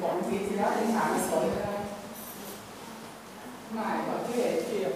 quản lý thì đã đến tháng rồi mãi có cái hệ chuyện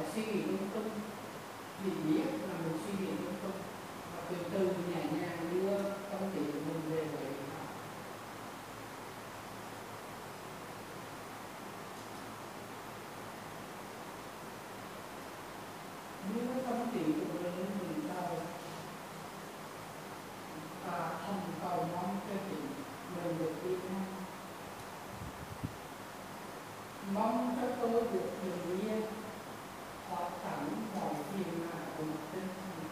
suy nghĩ lung tung, vì biết là mình suy nghĩ lung tung, và từ từ nhẹ nhàng đưa tâm trí của mình về với nó. Đưa tâm trí của mình vào và thầm cầu mong cho chính mình được đi an, mong cho tôi được bình yên, thoát cảnh mọi phiền não của một tinh thần.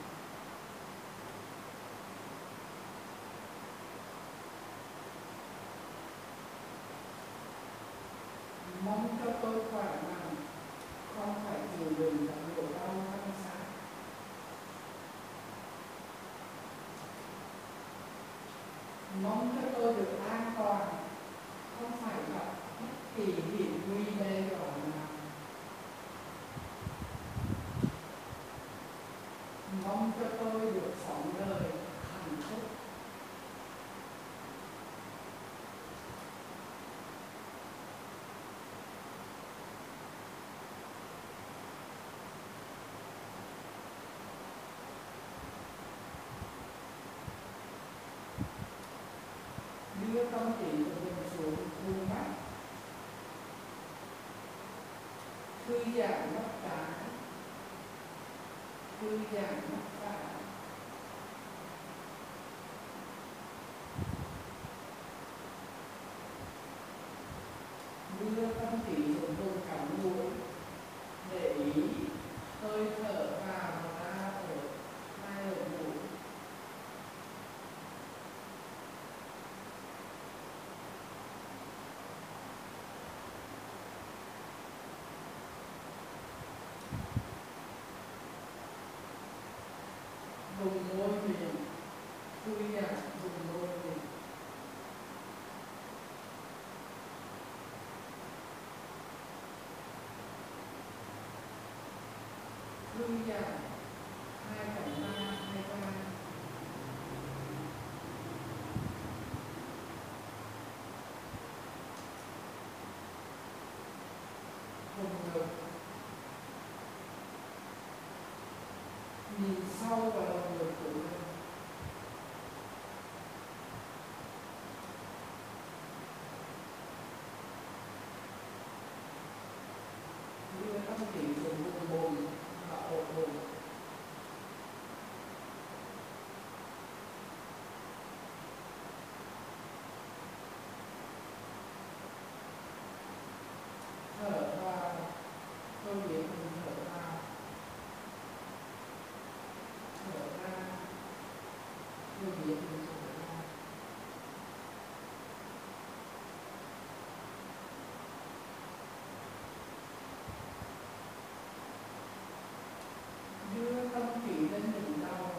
Mong cho tôi khỏe mạnh, không phải chịu đựng các nỗi đau thân xác. Mong cho tôi được an toàn, không phải gặp bất kỳ hiểm nguy đe dọa nào. Mong cho tôi được sống đời hạnh phúc. Đưa tâm trí của mình xuống vùng mắt, thư giãn mắt trái, thư giãn mắt phải, đưa tâm trí xuống vùng cẳng mũi, để ý hơi thở vào và ra ở hai lỗ mũi. Vùng môi miệng, thư giãn vùng môi miệng. Thư giãn hai cánh tay, hai vai. Vùng ngực, nhìn sâu vào lồng ngực của mình. Đưa tâm trí xuống vùng bụng và ổ bụng. Thở vào, tôi biết mình thở vào. Thở ra, tôi biết mình thở ra. Đưa tâm trí lên đỉnh đầu,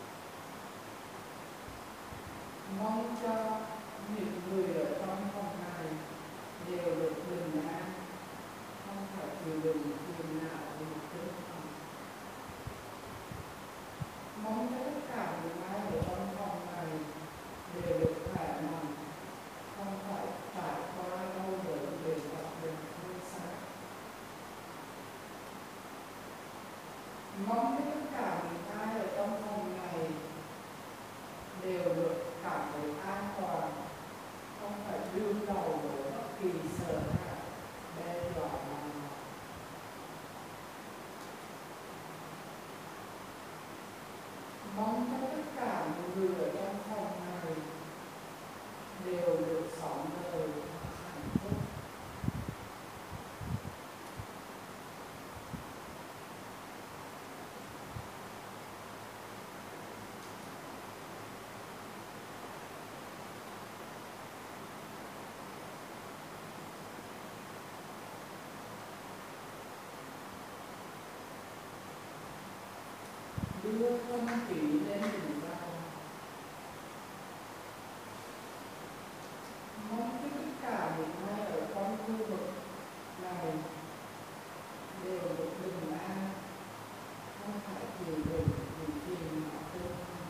mong cho những người ở trong phòng này đều được bình an, không phải chịu đựng phiền não của một tinh thần. Mong cho tất cả những ai ở trong phòng này đều được khỏe mạnh, không phải trải qua đau đớn để gặp bệnh thân xác. Mong cho tất cả những ai ở trong phòng này đều được cảm thấy an toàn, không phải đương đầu với bất kỳ sợ hãi, đe dọa nào. Mong cho tất cả những người ở trong phòng này đều được sống đời hạnh phúc. Đưa tâm trí lên đỉnh đầu, mong cho tất cả những ai ở trong khu vực này đều được bình an, không phải chịu đựng những phiền não tinh thần.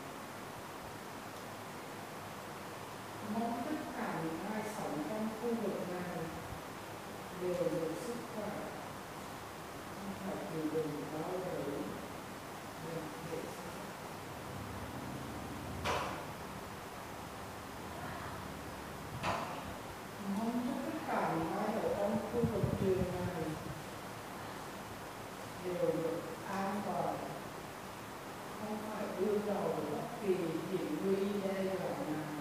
Mong tất cả những ai sống trong khu vực này đều được sức khỏe, không phải chịu đương đầu với bất kỳ hiểm nguy đe dọa nào.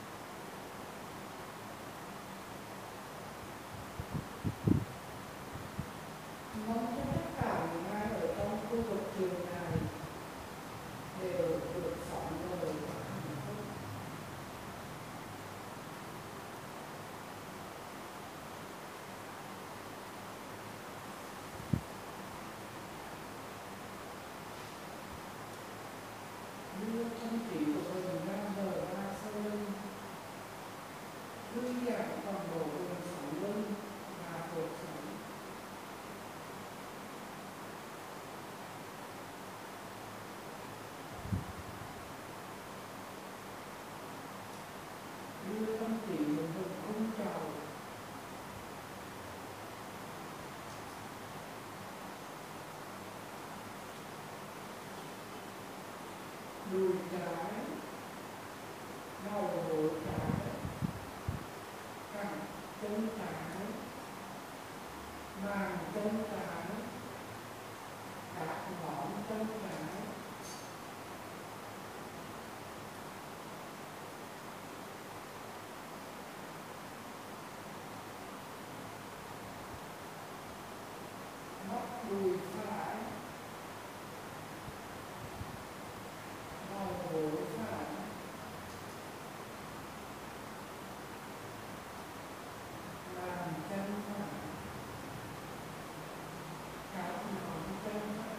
Mong cho tất cả những ai ở trong khu vực trường này đều được sống đời và hạnh phúc. Đưa thân thể của mình ngang bờ vai sau lưng, thư giãn toàn bộ vùng sống lưng và cột sống. Đưa thân thể mình hình cung trầu, đùi trái, đầu gối trái, cẳng chân trái, bàn chân trái, các ngón chân trái. Bắp đùi phải, đầu gối phải, bàn chân phải, các ngón chân phải.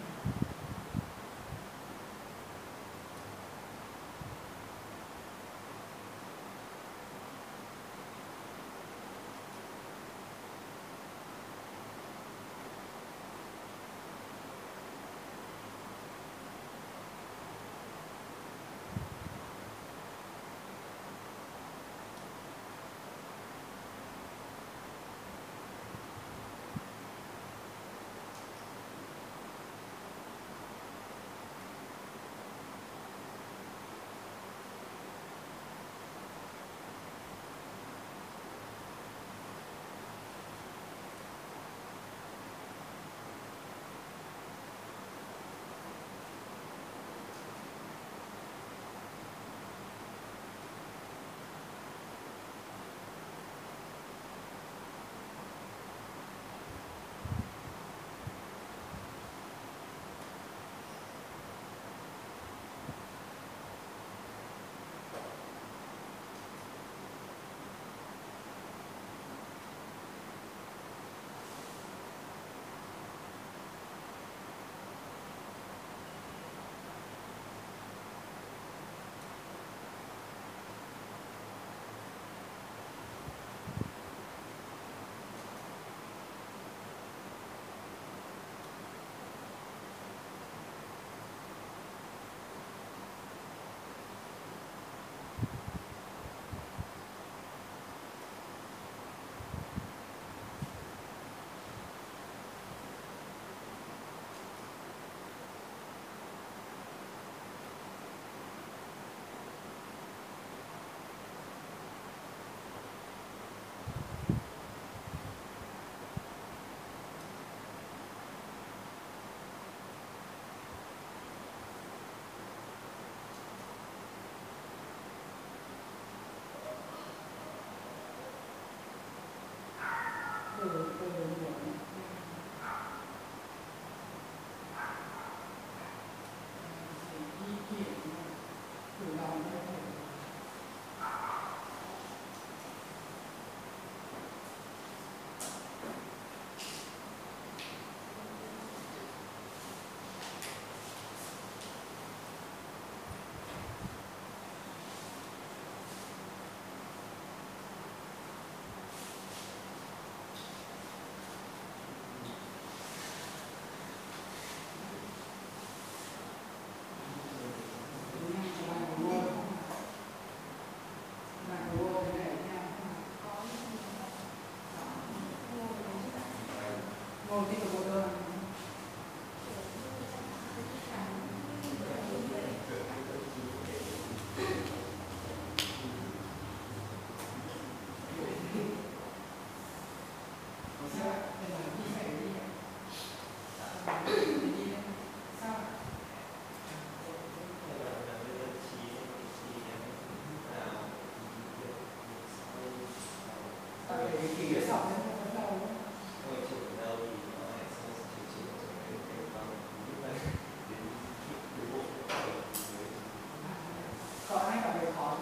Từ từ nhẹ sẽ di chuyển từ lòng cơ thể. Ngồi đi được một đường.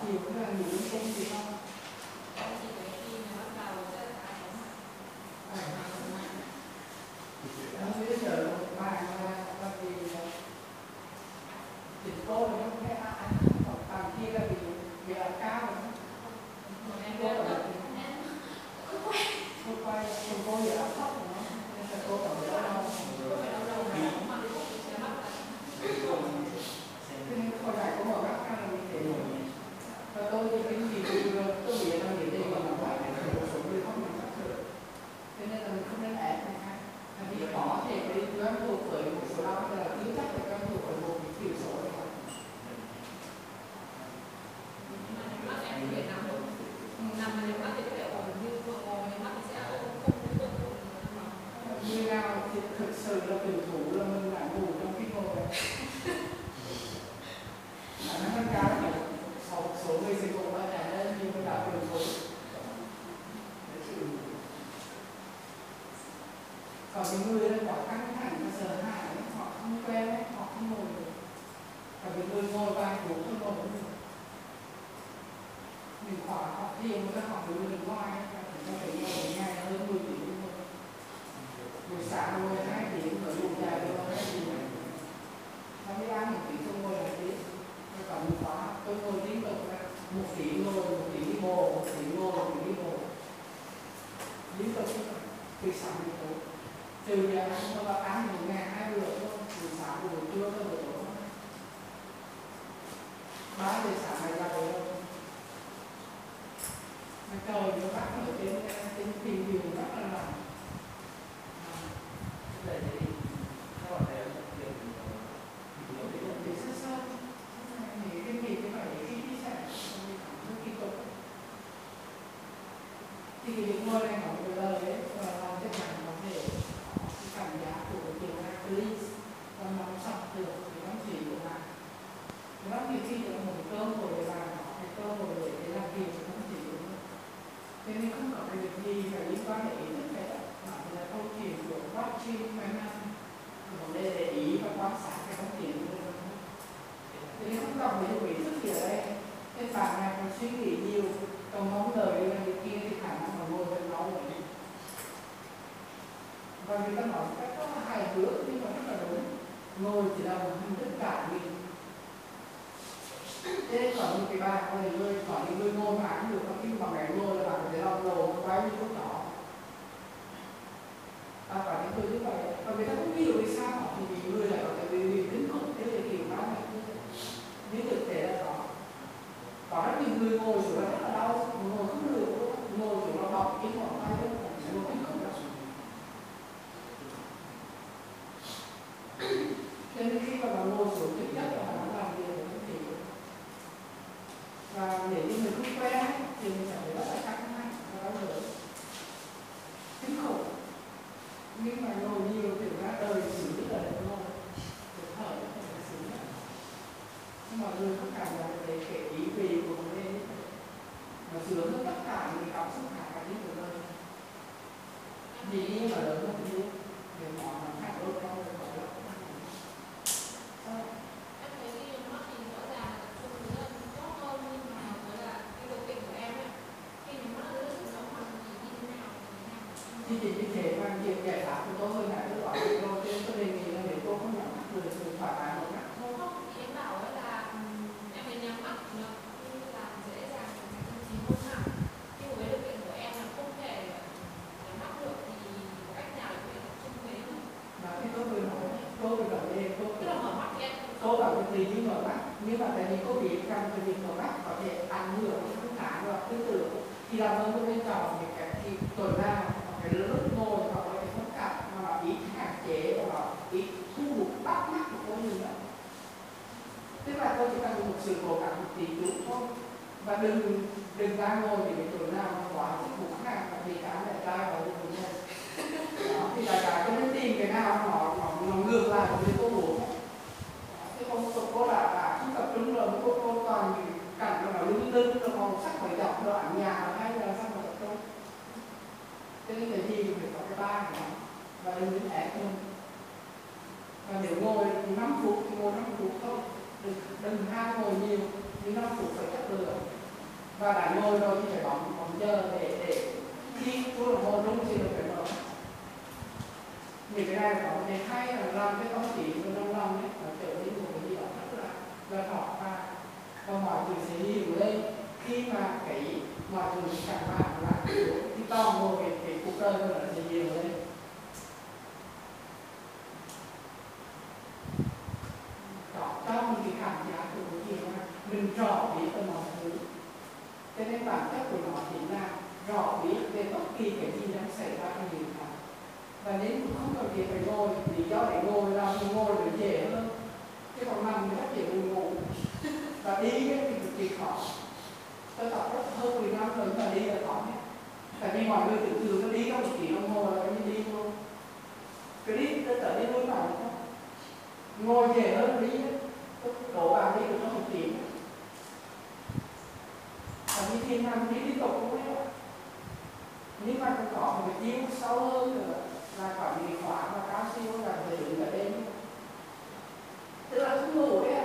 nhiều cái là nhiều công gì không? Bây giờ một bàn là vì thịt cô thì không thấy ăn, còn bàn kia là vì ăn cao rồi. Cô quay, cô giờ ăn thấp rồi đó, nên là cô còn đỡ đâu. Thế nên hồi này cô mở mắt ra là mình để và tôi thì cái gì tôi nghĩ là nghĩ đây mà nói thì một số người không nhận thức được. Thế nên là mình không nên ép người khác. Vì có thể cái doanh thu với một số đó là tính chất của doanh thu với một cái kiểu số này. Như nào thì thực sự là tuyển thủ là mình đã ngủ trong khi ngồi này. Nó hơn cao là một số người dịch vụ ở nhà nên như mình đã tuyển thủ. Còn những người có căng thẳng và sợ hãi, họ không quen, họ không ngồi được. Và những người ngồi vài phút không ngồi được. Mình khóa họ thiền với họ đứng bên ngoài, thì có thể ngồi ngày hơn 10 tiếng. Buổi sáng ngồi 2 tiếng, ở vùng dài ngồi 2 tiếng. Sau khi ăn một tiếng tôi ngồi 2 tiếng. Rồi còn mình khóa, tôi ngồi liên tục là 1 tiếng ngồi, 1 tiếng đi bộ, 1 tiếng ngồi, 1 tiếng đi bộ. Liên tục từ sáng đến tối. Từ giờ ăn tôi vào ăn một ngày 2 bữa thôi, từ sáng buổi trưa tới buổi tối. 3 giờ sáng này ra rồi đâu. Mà trời nó bắt ở trên phim nhiều rất là lạnh. Để gì? Các bạn thấy để sơ sơ. Nghĩ cái gì cái phải khi đi xe, không khi tốt. Thì cái những ngôi này nó một lời ấy, và làm cho bạn có thể cái cảm giác của cái điều này please và nó sọc được cái bác sĩ của bạn. Cái bác sĩ khi được một cơ hội để làm cái cơ hội để làm việc của bác sĩ của bạn. Thế nên không có cái việc gì phải liên quan đến ý thức hết mà là câu chuyện của watching quanh năm. Vấn đề để ý và quan sát cái công chuyện của mình. Thế nên không cần phải ý thức gì ở đây. Cái bạn này còn suy nghĩ nhiều, còn mong lời đi này kia thì khả năng mà ngồi với nó rồi. Và người ta nói cách đó là hài hước nhưng mà rất là đúng. Ngồi chỉ là một hình thức cả mình. Thế nên có những cái bài, có những người ngồi mà ăn được, có khi mà mẹ ngồi là bạn phải lòng đồ, nó bay như lúc nhỏ. Và những người như vậy, và người ta không hiểu vì sao họ thì vì người lại có thể vì kính khủng thế để kiểu nói này như thế. Nhưng thực tế là có rất nhiều người ngồi xuống là rất là đau, ngồi không được luôn, ngồi xuống là bọc cái ngón tay luôn, ngồi kính khủng lắm. Cho nên khi mà bạn ngồi xuống thực chất là bạn làm việc của những gì. Và để như người không quen thì mình cảm thấy rất là căng thẳng và đau đớn. Kính khủng. Nhưng mà ngồi nhiều thì ra đời xử lý là được ngồi. Được thở là phải xử lý. Nhưng mọi người không cảm nhận được cái ý vị của vấn đề như thế. Nó sướng hơn tất cả những cảm xúc cả cái của đời. Vì như mà lớn hơn như để mọi người khác đôi con rồi gọi là sao? Em thấy cái mắt thì rõ ràng là tập trung rất tốt hơn nhưng mà với là cái độ tỉnh của em ấy khi mình mắt rất là sống hoặc chỉ như thế nào Thì chỉ như thế mà việc giải pháp của tôi hơn là tôi gọi được rồi cho nên tôi đề nghị là nếu tôi không nhắm mắt được thì thoải mái một mắt. không, thì em bảo ấy là em phải nhắm mắt nó làm dễ dàng để tâm trí hơn hẳn nhưng với điều kiện của em là không thể nhắm mắt được thì có cách nào để tập trung thế không? Đó thì tôi vừa nói, tôi vừa nói đây, Tức là mở mắt thì em tôi bảo cái gì như mở mắt, nhưng mà tại vì cô biết rằng cái việc mở mắt có thể ảnh hưởng đến phương án và tư tưởng. Thì làm ơn tôi nên chọn những cái thì tuần nào cái lớp ngồi hoặc là cái phong cách mà nó ít hạn chế và nó ít thu hút bắt mắt của cô nhiều nữa. Tức là tôi chỉ cần một sự cố gắng một tí chút thôi và đừng ra ngồi thì cái tuần nào mà quá thích ngủ hàng và vì cả lại trai vào cái tuần này. Đó, thì đại cả tôi nên tìm cái nào nó ngược lại với cô bố. Thế cô là không tập trung rồi cô toàn cảnh nó lưng lưng rồi màu sắc phải dọc rồi ảnh nhà nó hay là sao mà tập trung. Cho nên cái gì phải có cái ba này và đừng đến ép hơn. Và nếu ngồi thì 5 phút thì ngồi 5 phút thôi, đừng ham ngồi nhiều, nhưng 5 phút phải chất lượng. và đã ngồi rồi thì phải bấm giờ để khi chuông đồng hồ rung thì được phải mở. Những cái này là có thể hay là làm cái tâm trí của trong lòng ấy, nó trở nên một cái gì đó rất là rõ và mọi người sẽ hiểu lên khi mà cái mọi người càng bạn là thì to ngồi cái cuộc đời của nó sẽ nhiều lên. Cho mình cái cảm giác của cái gì mà mình rõ biết về mọi thứ, cho nên bản chất của nó chính là rõ biết về bất kỳ cái gì đang xảy ra trong đời ta. Và nếu cũng không cần gì phải ngồi, lý do để ngồi là mình ngồi để dễ hơn, chứ còn nằm thì rất dễ buồn ngủ và đi thì cực kỳ khó. Tôi tập rất hơn 10 năm rồi mà đi là khó hết, tại vì mọi người tưởng tượng nó đi trong một tiếng đồng hồ là cái đi luôn, cái đi tôi trở đi luôn mà ngồi dễ hơn đi hết, đổ vào đi được trong một tiếng. Và như thiên nam đi liên tục cũng đấy, nhưng mà cũng có một cái chiếu sâu hơn nữa là có những khóa và cao siêu là về đứng ở đêm, tức là không ngủ đấy ạ.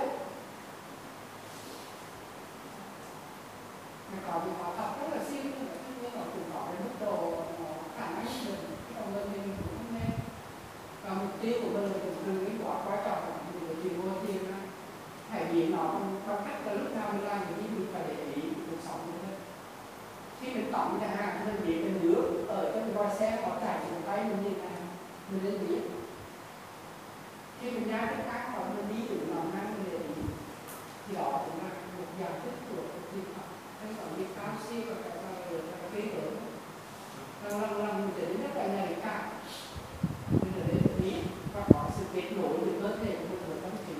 Mà có những khóa thật rất là siêu nhưng mà cũng có cái mức độ khả năng mình, cái đồng minh mình cũng không nên. Và mục tiêu của mình là cũng đừng cái quá quan trọng là mình phải chịu vô tiền ra. Hãy biến nó bằng cách là lúc nào mình làm cái gì mình phải để ý cuộc sống của mình. Khi mình tắm chẳng hạn, mình biết cái nước ở trong vòi xe có chảy trong tay mình như thế nào, mình nên biết. Khi mình nhai thức ăn và mình đi từ lòng ăn mình để ý, thì đó cũng là một dạng thức của việc học. Nên còn việc cao siêu và cái này là cái kế hoạch. Lần mình trở nên rất là nhạy cảm, mình trở nên biết và có sự kết nối với cơ thể của mình với tâm trí.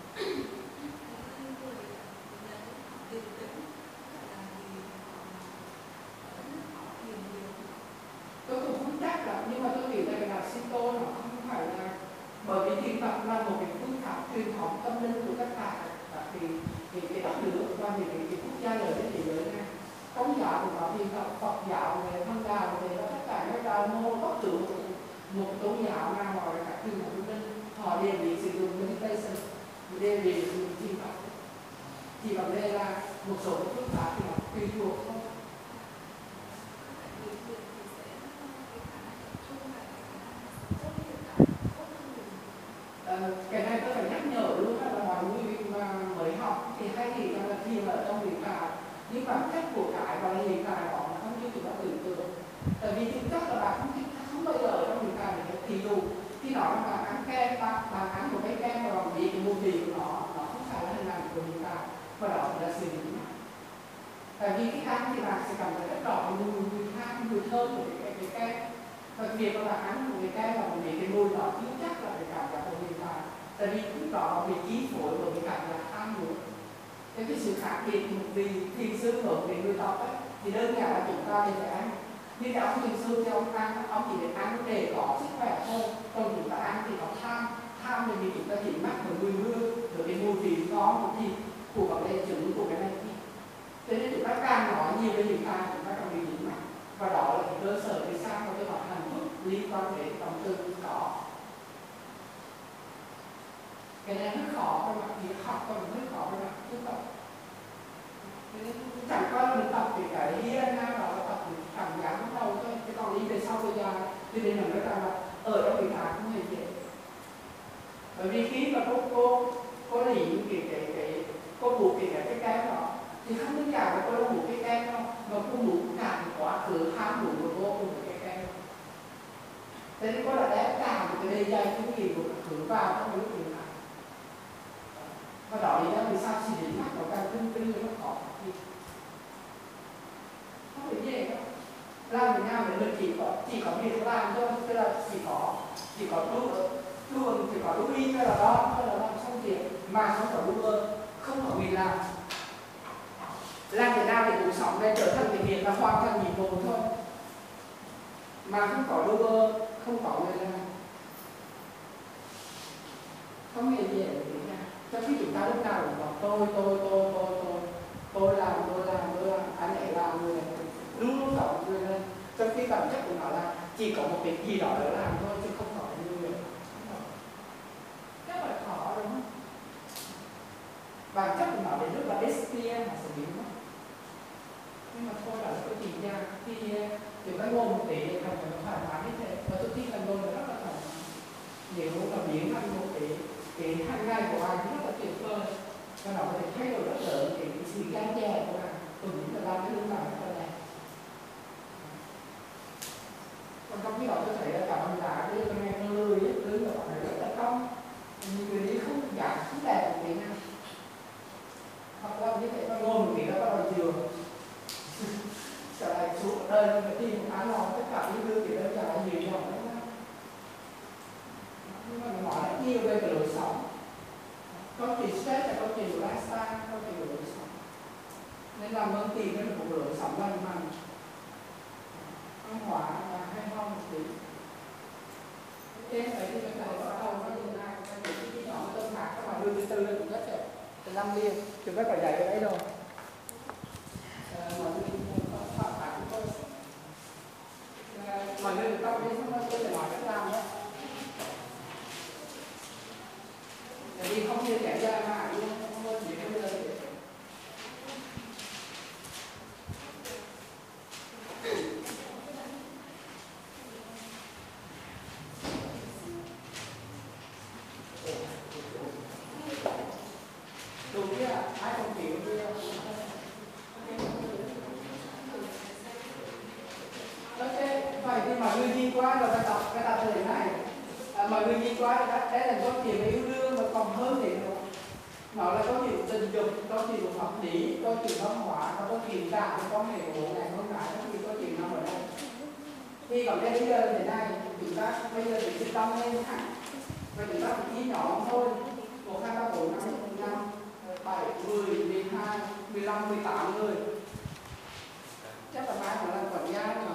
Tôi cũng không chắc lắm, nhưng mà tôi nghĩ là sinh tố nó không phải là, bởi vì thiền tập là một cái phương pháp truyền thống tâm linh của tất cả các cái đất nước và những cái quốc gia lớn trên thế giới này. Công giáo của nó, thiền tập, Phật giáo, về Thân đạo, về tất cả các đạo môn, bất cứ một tôn giáo nào hoặc là các trường hợp linh, họ đều bị sử dụng meditation, đều bị sử dụng thiền tập. Chỉ vấn đề là một số phương pháp thì nó tùy thuộc thôi. Cái này tôi phải nhắc nhở luôn là mọi người mà mới học thì hay nghĩ rằng là thiền ở trong hiện tại, nhưng bản chất của cái và hiện tại đó là không như chúng ta tưởng tượng. Tại vì thực chất là bạn không bao giờ ở trong hiện tại để thì đủ khi nói là bạn ăn kem, bạn ăn một cái kem và bạn biết cái mùi vị của nó không phải là hình ảnh của hiện tại, và đó là sự đúng. Tại vì khi ăn thì bạn sẽ cảm thấy rất rõ mùi than, mùi thơm của cái kem. Và việc mà bạn ăn một cái kem và một cái mùi đó chưa chắc là cái cảm giác của hiện tại. Tại vì lúc đó bị chi phối bởi cái cảm giác tham muốn. Cái sự khác biệt một vì thiền sư ở cái người tập ấy, thì đơn giản là chúng ta để ăn. Nhưng cái ông thiền sư thì ông ăn, ông chỉ để ăn để có sức khỏe thôi. Còn chúng ta ăn thì có tham bởi vì chúng ta chỉ mắc một mùi hương, rồi cái mùi vị ngon một thịt của vấn đề trứng của cái này kia. Cho nên chúng ta càng nói nhiều về hiện tại, chúng ta càng bị dính mắc. Và đó là cái cơ sở để sao mà tôi nói hạnh phúc liên quan đến tâm tư có. Cái này rất khó về mặt việc học, còn rất khó về mặt tu tập. Chẳng qua là mình tập cái hiên nào đó là tập cảm giác lúc đầu thôi, chứ còn đi về sau bây giờ cho nên là nói rằng là ở trong việc học không hề dễ. Bởi vì khi mà cô lý cái cô buộc cái kem đó thì không đơn giản là cô đã buộc cái kem đâu, mà cô buộc cả quá khứ tham đủ của cô cùng cái kem. Thế nên cô đã đem cả một cái bề dày kinh nghiệm của khứ vào trong cái lúc hiện tại. Và đó lý do vì sao chỉ đến mắt nó càng tinh nó khó thì không phải dễ đâu. Làm thế nào để mình chỉ có việc làm thôi, tức là chỉ có luôn chỉ có lưu ý hay là đó hay là làm xong việc mà không có lưu ơn, không có việc làm. Làm thế nào để cuộc sống này trở thành cái việc là hoàn thành nhiệm vụ thôi, mà không có lưu ơn, không có người làm, không hề dễ để làm. Cho khi chúng ta lúc nào cũng bảo tôi làm, anh ấy làm, người này luôn luôn có người lên. Trong khi bản chất của nó là chỉ có một cái gì đó để làm thôi, chứ không có như người. Rất là khó đúng không? Bản chất của nó đến lúc là despair mà sẽ biến mất. chị ra khi chúng ta ngôn một tí để cảm thấy nó thoải mái như thế, và tôi tin là ngôn nó rất là thoải mái. Nếu mà biến thành một cái hàng ngày của anh rất là tuyệt vời, và nó có thể thay đổi rất lớn cái sự gan dè của anh, tôi nghĩ là làm cái lương làm rất là đẹp. Còn trong khi đó tôi thấy là cả bạn gái bây giờ nghe nó lười ấy, lương của bạn ấy rất là cong, nhiều người đi không giảm, không đẹp một tí nào. Hoặc là như thế nó ngôn một tí là bắt đầu dừa trở lại xuống ở đây mà tìm một án lòng tất cả những thứ thì đơn giản là nhiều dòng đấy. Nhưng mà nó nói rất nhiều về cái lối sống. Câu chuyện stress là câu chuyện của lifestyle, câu chuyện của lối sống. Nên làm ơn tìm đến một lối sống lành mạnh, văn hóa và hay ho một tí. Trên ấy thì mình lại bắt đầu với những ai có những cái nhóm tâm hạt các bạn đưa từ từ lên cũng rất đẹp. Từ năm liên, chúng ta phải dạy cái đấy rồi. Mọi người tập đi xong rồi tôi sẽ nói cách làm nhé. Tại vì không như kẻ ra mà luôn, không có gì bây giờ để đúng chưa? Ai không hiểu chưa? Ok, vậy thì mọi người nhìn qua rồi cái tập thời này. Mọi người nhìn qua rồi đấy là câu chuyện về yêu đương và còn hơn thì nó là câu chuyện tình dục, câu chuyện của pháp lý, câu chuyện văn hóa, câu chuyện cả cái quan hệ của bố mẹ con cái, câu chuyện nằm ở đây. Thì còn bây giờ thế này, chúng ta bây giờ thì chúng ta lên hẳn và chúng ta chỉ nhỏ thôi, 1, 2, 3, 4, 5, 7, 10, 12, 15, 18 người. Chắc là mai nó làm quản gia nữa.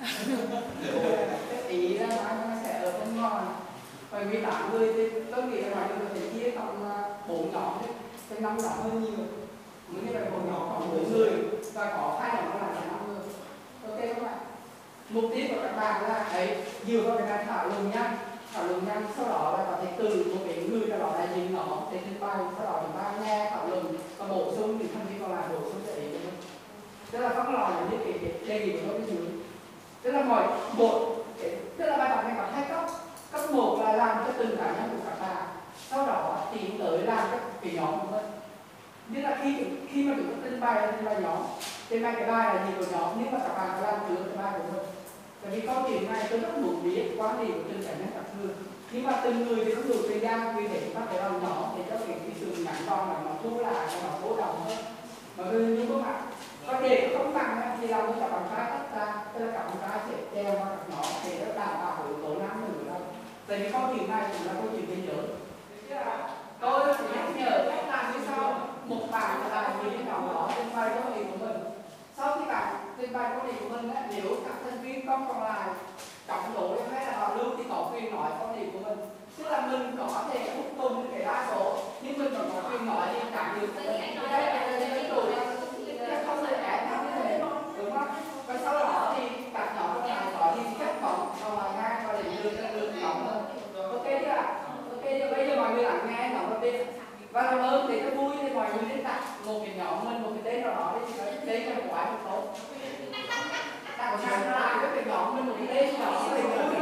Cái ý ra mai nó sẽ ở bên ngoài. Và 18 người thì tôi nghĩ là mọi người có thể chia thành 4 nhóm đấy, trên 5 nhóm hơn nhiều. Mới như vậy 4 nhóm khoảng 4 người và có 2 nhóm là 5 người. Ok các bạn? Mục tiêu của các bạn là ấy dựa vào cái này thảo luận nhanh, sau đó là có thể từ một cái người nào đó đại diện nó để trình bày, sau đó chúng ta nghe thảo luận và bổ sung những thông tin còn lại, bổ sung cho ý của mình. Tức là phát lò là những cái đề nghị của tôi bên dưới. Tức là tức là bài tập này có 2 cấp. Cấp 1 là làm cho từng cá nhân của các bạn, sau đó tiến tới làm cái nhóm của mình. Như là khi mà chúng ta trình bày nhóm, trình bày cái bài là gì của nhóm, nhưng mà các bạn phải làm trước cái bài của mình. Tại vì câu chuyện này tôi rất muốn biết quan điểm của từng cá nhân các người, nhưng mà từng người thì không đủ thời gian vì để chúng ta phải làm nhỏ để cho cái sự ngắn gọn là nó thu lại và nó cố động hơn. Mọi người như các bạn có để không bằng thì làm cho các bạn trai tất ra, tức là các bạn trai sẽ treo vào các nhỏ để nó đảm bảo yếu tố nam nữ đâu. Tại vì câu chuyện này cũng là câu chuyện biên giới. Tôi sẽ nhắc nhở cách làm như sau. Một bạn là người đi nào đó trên vai câu chuyện của mình. Sau khi bạn trình bày câu chuyện của mình, nếu các thành viên còn lại chống đối hay là họ lưu thì có quyền nói câu chuyện của mình. Tức là mình có thể hút cùng cái đa số, nhưng mình còn có quyền nói thì cảm được. Đây là cái đồ không thể ép nhau như thế, đúng không? Và sau đó thì các nhóm còn lại có thì chất bóng còn lại ngang và để lượt nhóm hơn. Ok chưa ạ? Ok chưa? Bây giờ mọi người lắng nghe nhóm đầu tiên. Và làm ơn thì nó vui thì mọi người nên đặt một cái nhóm mình, một cái tên nào đó đi, tên cho một quái một tốt. Đặt một cái lại với cái nhóm mình một cái tên nào đó thì vui.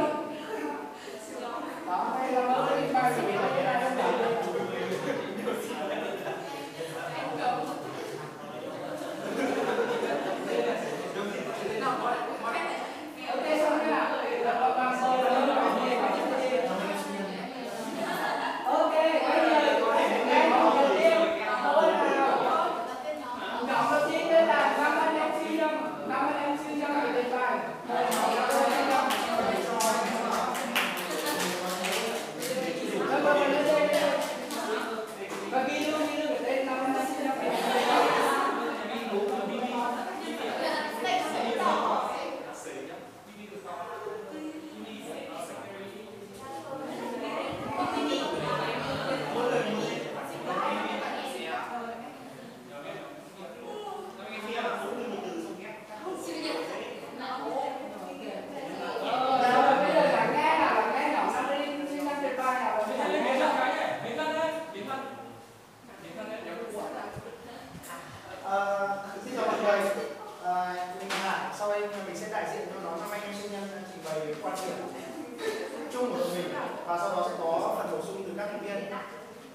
Đó, hay làm ơn đi bao giờ là cái này nó được. Ok xong chưa ạ? Ok, bây giờ nhóm đầu tiên là nhóm đầu tiên đây là 5 anh em phi đâm.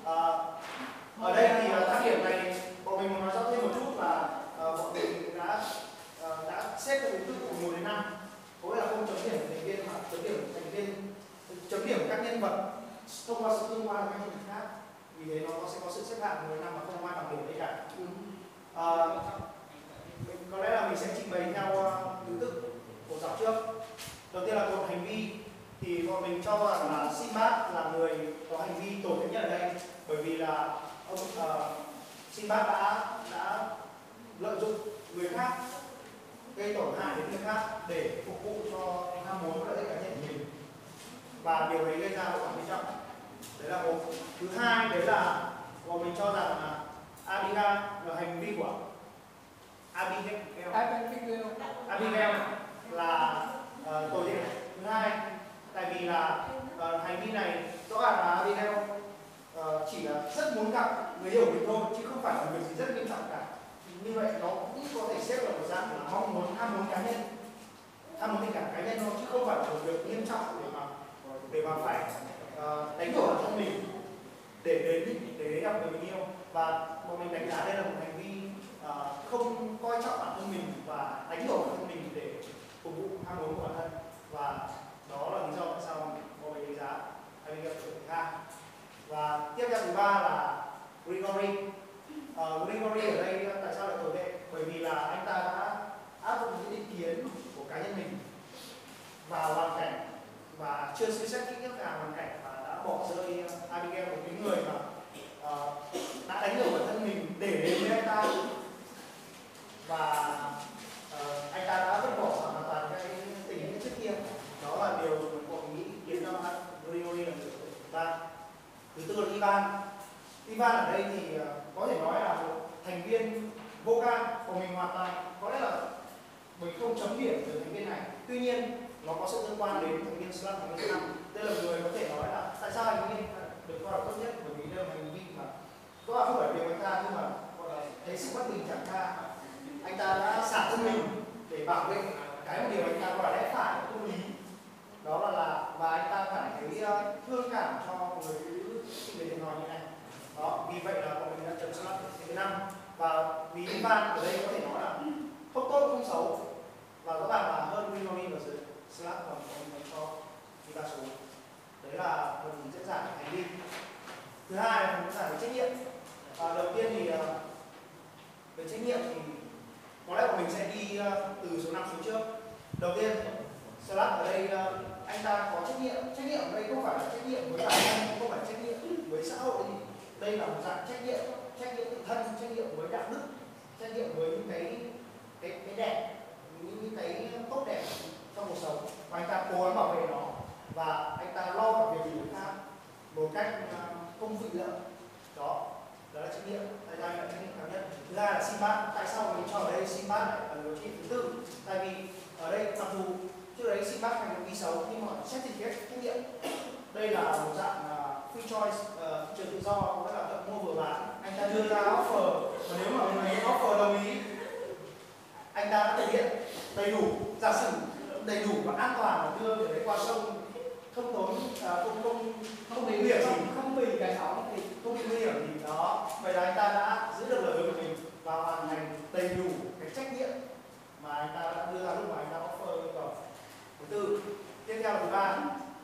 À, ở đây thì thang điểm này bọn mình muốn nói rõ thêm một chút là bọn mình đã xếp theo thứ tự từ 1 đến 5. Có nghĩa là không chấm điểm thành viên mà chấm điểm thành viên, chấm điểm các nhân vật thông qua sự tương quan với các nhân vật khác. Vì thế nó sẽ có sự xếp hạng 1 đến 5 và không ai bằng điểm đấy cả. Có lẽ là mình sẽ trình bày theo thứ tự của dạo trước. Đầu tiên là cột hành vi, thì bọn mình cho rằng là Sinbad là người có hành vi tồi tệ nhất ở đây, bởi vì là ông Sinbad đã lợi dụng người khác, gây tổn hại đến người khác để phục vụ cho ham muốn và lợi ích cá nhân của mình, và điều đấy gây ra hậu quả nghiêm trọng. Đấy là một. Thứ hai, đấy là bọn mình cho rằng là Abigail là hành vi của Abigail là tồi tệ. Thứ hai, tại vì là hành vi này rõ ràng là Abigail chỉ là rất muốn gặp người yêu của mình thôi, chứ không phải là việc gì rất nghiêm trọng cả. Như vậy nó cũng có thể xếp là một dạng là mong muốn, ham muốn cá nhân, ham muốn tình cảm cá nhân thôi, chứ không phải là một việc nghiêm trọng để mà phải đánh đổi bản thân mình để đến gặp người mình yêu. Và bọn mình đánh giá đây là một hành vi không coi trọng bản thân mình và đánh đổi bản thân mình để phục vụ ham muốn của bản thân, và đó là lý do tại sao bọn mình đánh giá Abigail thứ hai. Và tiếp theo thứ ba là Gregory. Gregory ở đây tại sao lại tồi tệ? Bởi vì là anh ta đã áp dụng những định kiến của cá nhân mình vào hoàn cảnh và chưa suy xét kỹ lưỡng cả hoàn cảnh, và đã bỏ rơi Abigail, một cái người mà đã đánh đổi bản thân mình để đến với anh ta, và anh ta đã vứt bỏ hoàn toàn cái tình nghĩa trước kia. Đó là điều bọn mình nghĩ khiến cho Gregory là người thứ ba. Thứ tư là Ivan. Ivan ở đây thì có thể nói là một thành viên vô can của mình hoàn toàn. Có lẽ là mình không chấm điểm từ thành viên này, tuy nhiên nó có sự liên quan đến thành viên Slug, thành viên thứ 5. Đây là người có thể nói là tại sao hành vi được coi là tốt nhất, bởi vì đây là hành vi mà có là không phải việc anh ta, nhưng mà gọi là thấy sự bất bình chẳng tha. Anh ta đã xả thân mình để bảo vệ cái một điều anh ta gọi là lẽ phải, công lý. Đó là và anh ta cảm thấy thương cảm cho người phụ nữ xinh đẹp thiệt thòi như này. Đó, vì vậy là bọn mình đã chấm Slug thứ 5. Và vì Ivan ở đây có thể nói là không tốt không xấu, và rõ ràng là hơn Gregory và Slug, còn mình cho Ivan số. Đấy là phần diễn giải hành vi. Thứ hai là phần diễn giải về trách nhiệm. Đầu tiên thì về trách nhiệm thì có lẽ mình sẽ đi từ số 5 xuống trước. Đầu tiên, Slug ở đây anh ta có trách nhiệm. Trách nhiệm ở đây không phải là trách nhiệm với bản thân, không phải trách nhiệm với xã hội. Đây là một dạng trách nhiệm tự thân, trách nhiệm với đạo đức, trách nhiệm với những cái đẹp, những cái tốt đẹp trong cuộc sống, và anh ta cố gắng bảo vệ nó, và anh ta lo cả việc người khác một cách không vị lợi. Đó là trách nhiệm. Tại sao là trách nhiệm cao nhất? Thứ hai là Sinbad. Tại sao mình cho ở đây Sinbad lại là người trách nhiệm thứ tư? Tại vì ở đây mặc dù trước đấy Sinbad thành hành vi xấu, nhưng mà xét thì trách nhiệm đây là một dạng free choice, trường tự do, có nghĩa là chọn mua vừa bán. Anh ta đưa ra offer, và nếu mà người offer đồng ý, anh ta đã thực hiện đầy đủ, giả sử đầy đủ và an toàn, và đưa người đấy qua sông, không tốn không bị nguy hiểm gì, không bị cái sóng thì không bị nguy hiểm gì đó. Vậy là anh ta đã giữ được lời hứa của mình và hoàn thành đầy đủ cái trách nhiệm mà anh ta đã đưa ra lúc mà anh ta offer yêu cầu. Thứ tư, tiếp theo là thứ ba.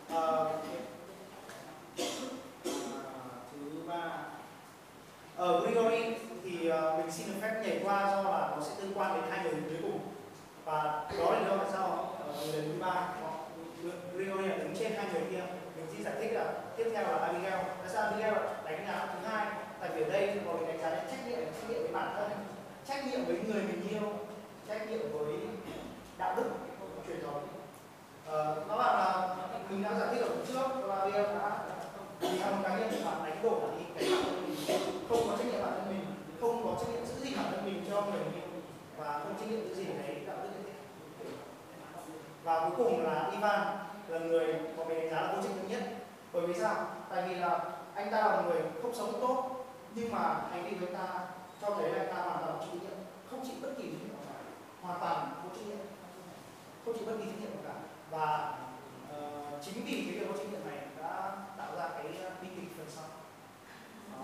Ở Gregory thì mình xin được phép nhảy qua, do là nó sẽ tương quan đến hai người cuối cùng, và đó là lý do tại sao người lần thứ ba Gregory là đứng trên hai người kia. Mình xin giải thích là tiếp theo là Abigail. Tại sao Abigail đánh giá thứ hai? Tại vì ở đây mình đánh giá đến trách nhiệm với bản thân, trách nhiệm với người mình yêu, trách nhiệm với đạo đức truyền thống. Nó bảo là mình đã giải thích ở trước là Abigail đã vì một cá nhân mà đánh đổ đi cái bản thân mình, không có trách nhiệm bản thân mình, không có trách nhiệm giữ gìn bản thân mình cho người mình, và không trách nhiệm giữ gìn cái đạo đức. Và cuối cùng là Ivan, là người mà mình đánh giá là vô trách nhiệm nhất. Bởi vì sao? Tại vì là anh ta là một người không sống tốt, nhưng mà hành vi của anh ta cho thấy là anh ta hoàn toàn vô trách nhiệm, không chịu bất kỳ trách nhiệm nào cả, hoàn toàn vô trách nhiệm, không chịu bất kỳ trách nhiệm nào cả. Và chính vì cái việc vô trách nhiệm này đã tạo ra cái bi kịch phần sau.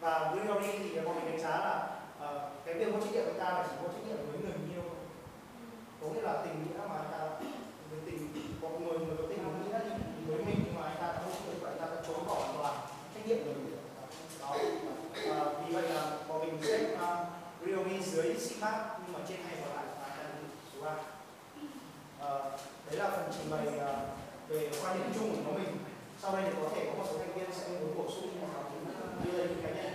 Và Gregory thì bọn mình đánh giá là cái việc vô trách nhiệm của anh ta là chỉ vô trách nhiệm với người mình yêu thôi. Có nghĩa là tình nghĩa mà anh ta với tình có người có tình nghĩa với mình, nhưng mà anh ta không chịu và anh ta đã trốn bỏ hoàn toàn trách nhiệm của mình. Đó. Vì vậy là bọn mình xếp Gregory dưới Sinbad, nhưng mà trên hay còn lại là anh ta đi số 3. Đấy là phần trình bày về quan điểm chung của nhóm mình. Sau đây thì có thể có một số thành viên sẽ muốn bổ sung hoặc đưa ra những cá nhân.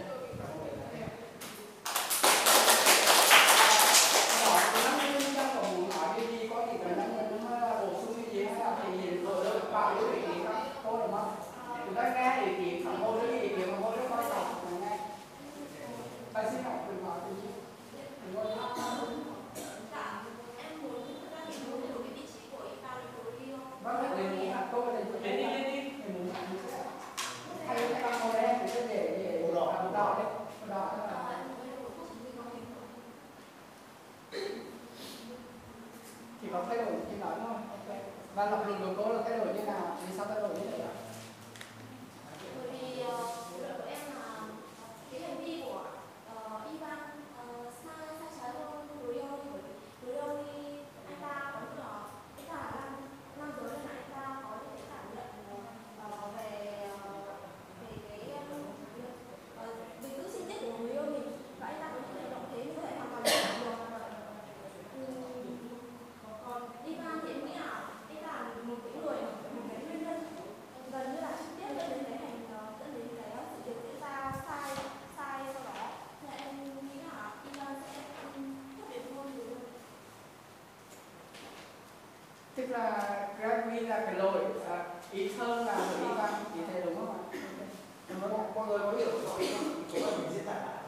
Chúng ta nghe ý kiến phản hồi với ý kiến phản hồi rất quan trọng là nghe. Bài xin học đừng nói từ gì. Đừng nói Em muốn các bạn muốn hiểu cái vị trí của Italy không? vâng, mình muốn là tôi là mình muốn là hay cái băng màu đen thì để màu đỏ đấy, màu đỏ là chỉ có thay đổi như nói thôi. Ok. Và lập luận của cô là thay đổi như nào? Vì sao thay đổi như vậy ạ? Bởi vì lý luận của em là cái hành vi của Ivan sai trái hơn Gregory. Anh ta có những cái cả nam giới là anh ta có những cái cảm nhận về cái giữ sinh tiết của người yêu mình, và anh ta có những hành động thế mình có thể hoàn toàn hiểu được. Còn Ivan thì em nghĩ là anh ta là một cái người, một cái nguyên nhân gần như là trực tiếp dẫn đến cái sự việc diễn ra sai sau đó. Nên em nghĩ là Ivan sẽ thoát biệt hơn nhiều hơn. Tức là Gregory là cái lỗi ít hơn là của Ivan, ý thế đúng không ạ? Đúng không ạ? Mọi người có hiểu không? Chúng ta mình diễn tả lại.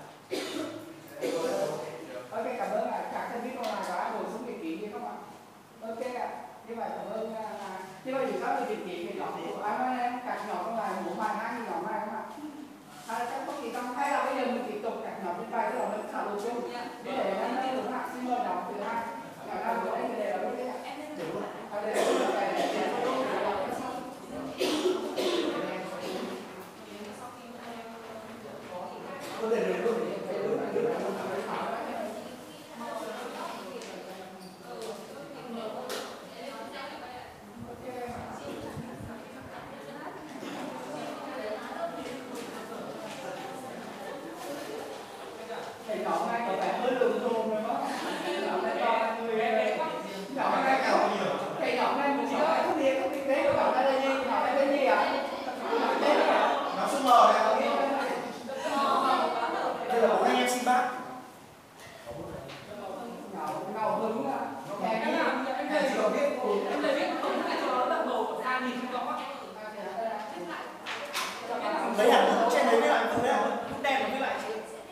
Ok, cảm ơn ạ. Các thành viên còn lại có ai bổ sung ý kiến gì không ạ? Ok ạ. Như vậy cảm ơn như vậy thì sao thì ý kiến về nhóm của anh em các nhóm còn lại muốn bàn hai nhóm này không ạ? Hay là chắc có gì không? Hay là bây giờ mình tiếp tục các nhóm trên bài tức là mình thảo luận chung để anh đúng ạ. Xin mời nhóm thứ hai. Nhóm nào của anh để là biết đấy ạ. Cái nhóm này có vẻ hơi lùng thùng rồi đó. Nhóm này to người nhóm này cái nhóm này mình có không biết thế của nhóm này là gì? Nhóm này tên gì ạ? Nó số mờ này. Đây là bốn anh em Sinbad. Ngầu hứng à. Em chỉ có biết lấy hẳn trên đấy với lại phần đấy không đen với lại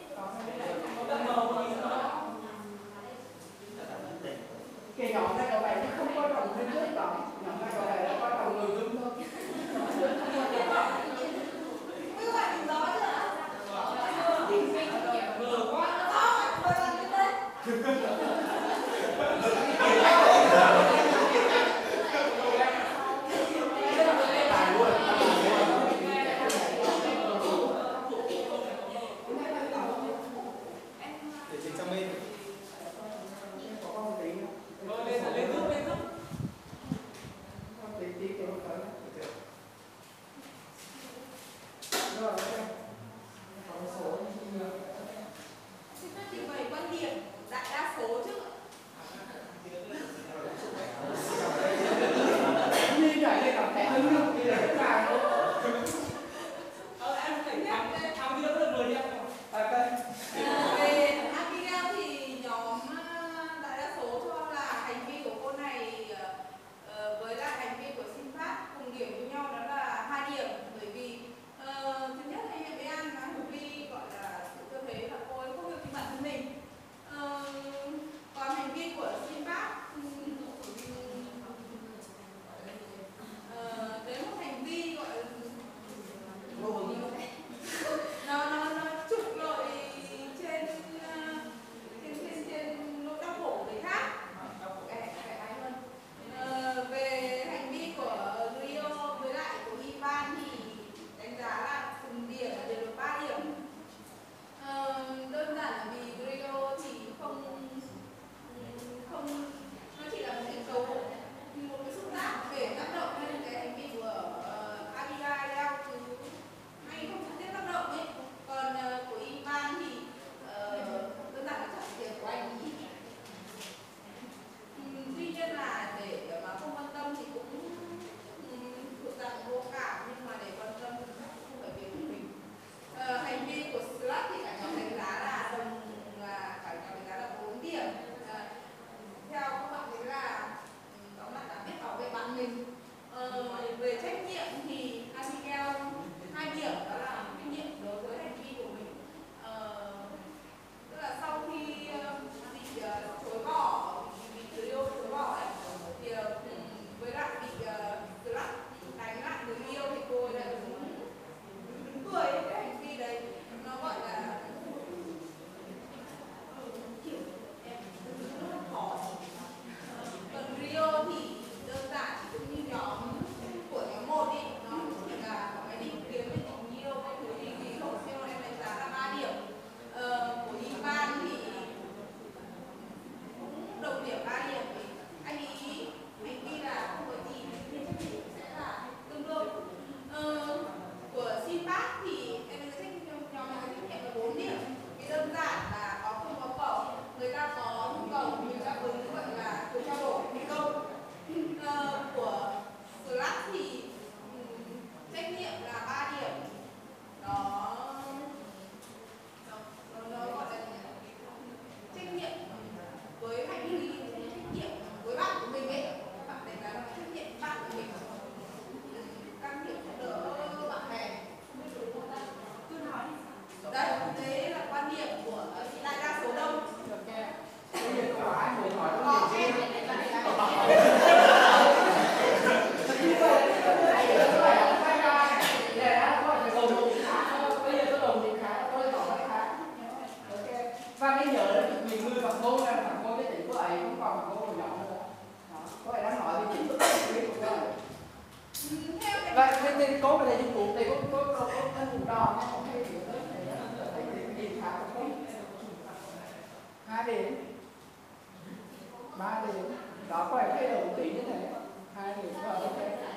cái nhóm này có vẻ không quan trọng hình thức lắm, nhóm này có vẻ là quan trọng nội dung thôi. Các bạn nói để chỉnh sang bên. xin phép trình bày quan điểm đại đa số chứ. Như vậy thì cảm thấy hứng lắm, thì là rất là Em phải thăm đưa rất là mười em. Về Abigail thì nhóm đại đa số cho là hành vi của cô này với lại hành vi của Sinbad cùng điểm với nhau, đó là 2 điểm. Bởi vì thứ nhất có anh đòn nó không hay kiểu đấy này nó trở thành cái gì khá là tốt. 2 điểm, 3 điểm, đó có phải thay đổi một tí như thế, 2 điểm rồi ok.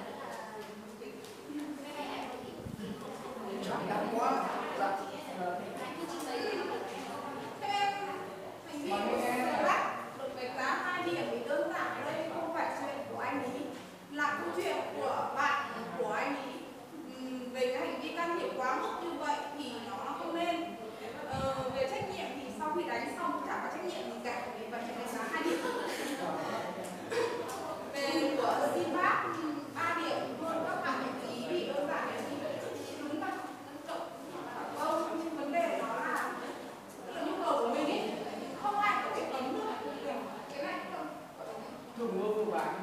Chẳng đậm quá. Được đánh giá 2 điểm thì đơn giản ở đây không phải chuyện của anh ấy, là câu chuyện của bạn của anh ấy. Về cái hành vi can thiệp quá mức như vậy thì nó không nên. Về trách nhiệm thì sau khi đánh xong chả có trách nhiệm gì cả, vì vậy phải đánh giá 2 điểm. Về của Sivat 3 điểm luôn, các bạn để ý vì đơn giản là đúng là không, nhưng vấn đề đó là nhu cầu của mình ý, không ai có thể cấm được cái này không. Dùng ngô của bạn.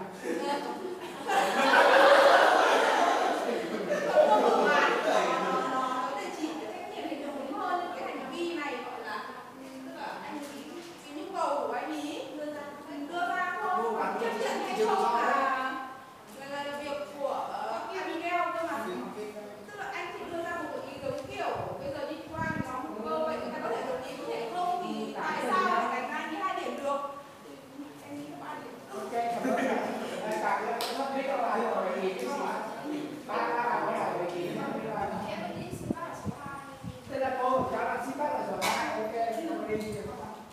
Nó để chỉ cái trách nhiệm thì đúng hơn. Cái hành vi này gọi là tức là anh ý, cái nhu cầu của anh ý đưa ra thôi, chấp nhận hay không là việc của Abigail cơ mà. Tức là anh chỉ đưa ra một ý giống kiểu bây giờ đi qua thì nó một câu vậy, người ta có thể đồng ý có thể không, thì tại sao lại đánh anh đi 2 điểm được? Em nghĩ là 3 điểm. Ok, cảm ơn bạn. Cảm ơn không biết các bạn hỏi về ý cái gì. Ba bạn có hỏi về ý mà Em vẫn đi Sivat là số 2. thế là cô cháu là Sivat là số 2, ok, không đi gì các bạn.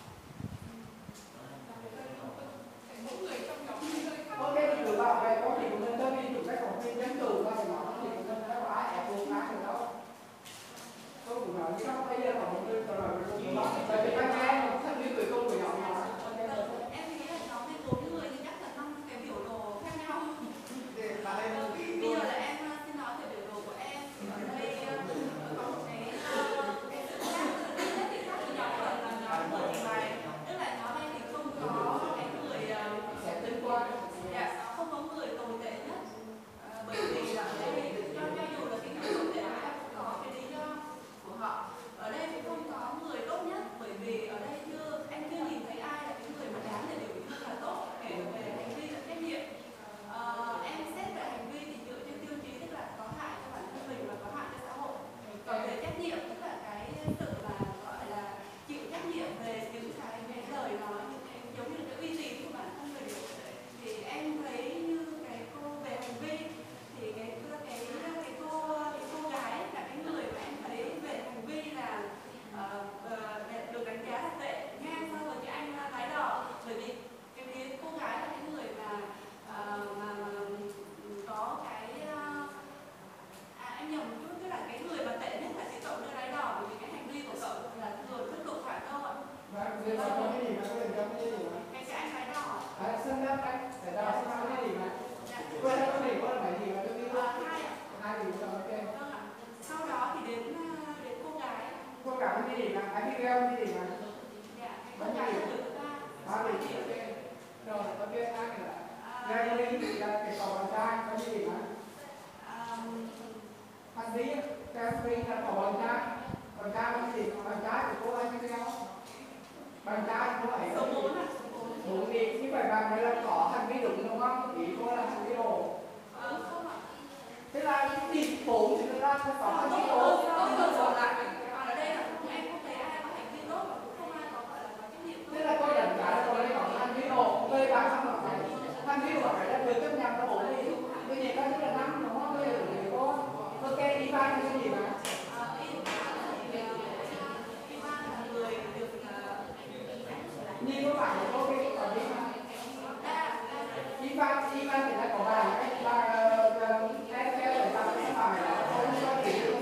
Mỗi người trong nhóm hơi khác. Ok, thì tự bảo vệ có thì cũng nên đơn đi chủ cáchของพี่ยังตู่qua thì nó thì cũng nên đã bảo ép luôn cái rồi đó. Tôi cũng nói như không bây giờ còn một người rồi rồi đó. Bởi vì anh em nó thân với người công của nhóm nó. Em nghĩ là nhóm nên 4 người thì chắc là 5 cái biểu đồ khác nhau. Bây giờ là em xin nói về biểu đồ của em. Ở đây có một cái sự khác thì khác với nhóm phần là nhóm của trình bày. Tức là nhóm em thì không có cái người Sẽ tính qua. không có người tồi tệ nhất. Bởi vì là ở đây cho dù là cái nhóm tồi tệ là em cũng có cái lý do của họ. Ở đây thì không có người tốt nhất, bởi vì ở đây em chưa nhìn thấy ai là cái người mà đáng để biểu hiện là tốt kể về hành vi là trách nhiệm. Em xét về hành vi thì dựa trên tiêu chí tức là có hại cho bản thân mình và có hại cho xã hội. Còn về trách nhiệm tức là cái sự mà gọi là chịu trách nhiệm về những cái lời nói, những cái giống như cái uy tín của bản thân mình. Thì em thấy như cái cô về hành vi thì cái cô gái là cái người mà em thấy về hành vi là được đánh giá là tệ ngang so với cái anh lái đò, bởi vì cái cô gái là cái người mà có cái em nhầm một chút, tức là cái người mà tệ nhất là cái cậu đưa lái đò, bởi vì cái hành vi của cậu là thường rất độc phản đâu ạ. Và người ta có cái gì mà có thể cho cái gì mà Cái anh lái đò sân đất đấy để đào xem cái gì mà quên cái gì có là gì mà tôi biết luôn. 2 ạ. 2 điểm rồi ok. Vâng ạ. Sau đó thì đến cô gái. Cô cả cái gì mà Abigail cái gì mà Dạ, cái cô gái là người thứ 3. 3 điểm ok. Rồi ok, ai nữa Gai Linh thì là cái cậu bạn trai có cái gì mà Phan Lý Gai Linh là cậu bạn trai có cái gì, bạn trai của cô Abigail, bạn trai của ấy Số 4 ạ. 4 điểm, như vậy bạn này là có hành vi đúng đúng không? Ý cô là hành vi đồ. Không ạ. Thế là cái điểm 4 thì nó ra có hành vi đồ. Còn ở đây là em không thấy ai có hành vi tốt và cũng không ai có gọi là có trách nhiệm tốt. Thế là tôi đánh giá là có đây có hành vi đồ. Đây bạn không bảo phải hành vi của phải là được chấp nhận là 4 điểm. Bây giờ có rất là 5 đúng không? Bây giờ thì có ok, đi ba cái gì mà Ivan là người được nhìn có phải là có cái còn gì mà Ivan thì là có bài cái theo để tao cái bài là không có gì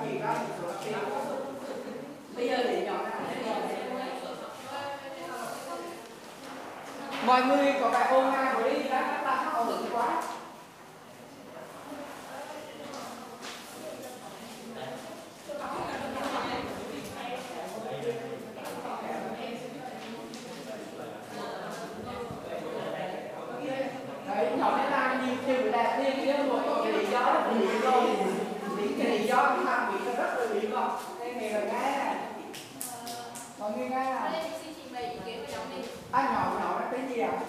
chỉ có một số tiền. Bây giờ để nhỏ nào mọi người có vẻ ôn nga của đi đã các bạn hào hứng quá. Đấy, nhỏ này làm nhiều chữ đẹp đi chứ một cái lý do là bị rồi. Cái lý do làm bị rất là bị rồi. Đây này là nghe. Mọi người nghe nào. Đây mình xin trình bày ý kiến của nhóm mình. Nhỏ nó tên gì ạ?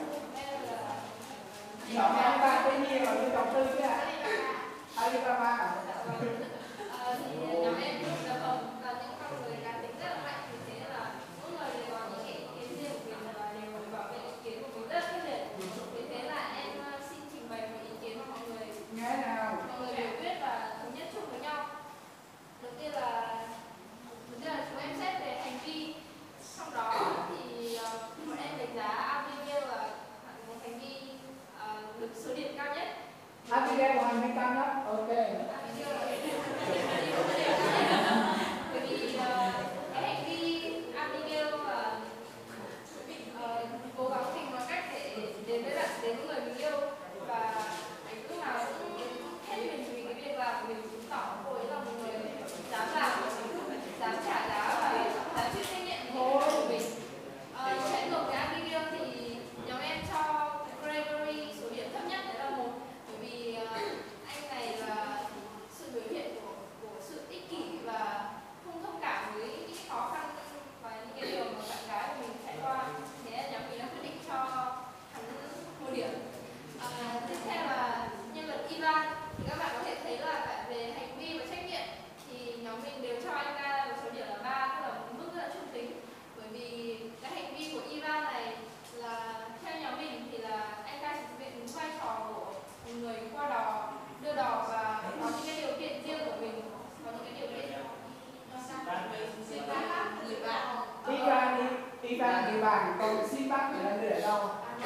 Nhỏ này ba tên gì mà tôi đọc tư chứ ạ? Alibaba à? Thì nhóm em là không là những con người cá tính rất là mạnh, vì thế là mỗi người đều có những cái ý kiến riêng của mình và đều bảo vệ ý kiến của mình rất quyết liệt. Vì thế là em xin trình bày một ý kiến mà mọi người biểu quyết và thống nhất chung với nhau. Đầu tiên là chúng em xét về hành vi, trong đó thì bọn em đánh giá Abigail là một hành vi được số điểm cao nhất. Abigail là hành vi cao nhất, ok. Abigail là bởi vì cái hành vi Abigail là cố gắng tìm mọi cách để đến với người mình yêu, và lúc nào cũng hết mình vì cái việc làm mình chứng tỏ cô ấy là một người dám làm, dám trả giá và dám chịu trách nhiệm của mình. Trái ngược với Abigail thì nhóm em cho Gregory số điểm thấp nhất, đấy là 1, bởi vì anh này là sự biểu hiện của sự ích kỷ và không thông cảm với những khó khăn và những cái điều mà bạn gái của mình trải qua. Thế nên nhóm mình đã quyết định cho hắn 1 điểm. Tiếp theo là nhân vật Ivan, thì các bạn có thể thấy là cả về hành vi và trách nhiệm thì nhóm mình đều cho anh ta một số điểm là 3, tức là một mức rất là trung tính. Bởi vì cái hành vi của Ivan này là theo nhóm mình thì là anh ta chỉ thực hiện đúng vai trò của một người qua đò, đưa đò và có những cái điều kiện riêng của mình, có những cái điều kiện người bạn. Ivan người bạn, còn Sipak thì là người ở đâu?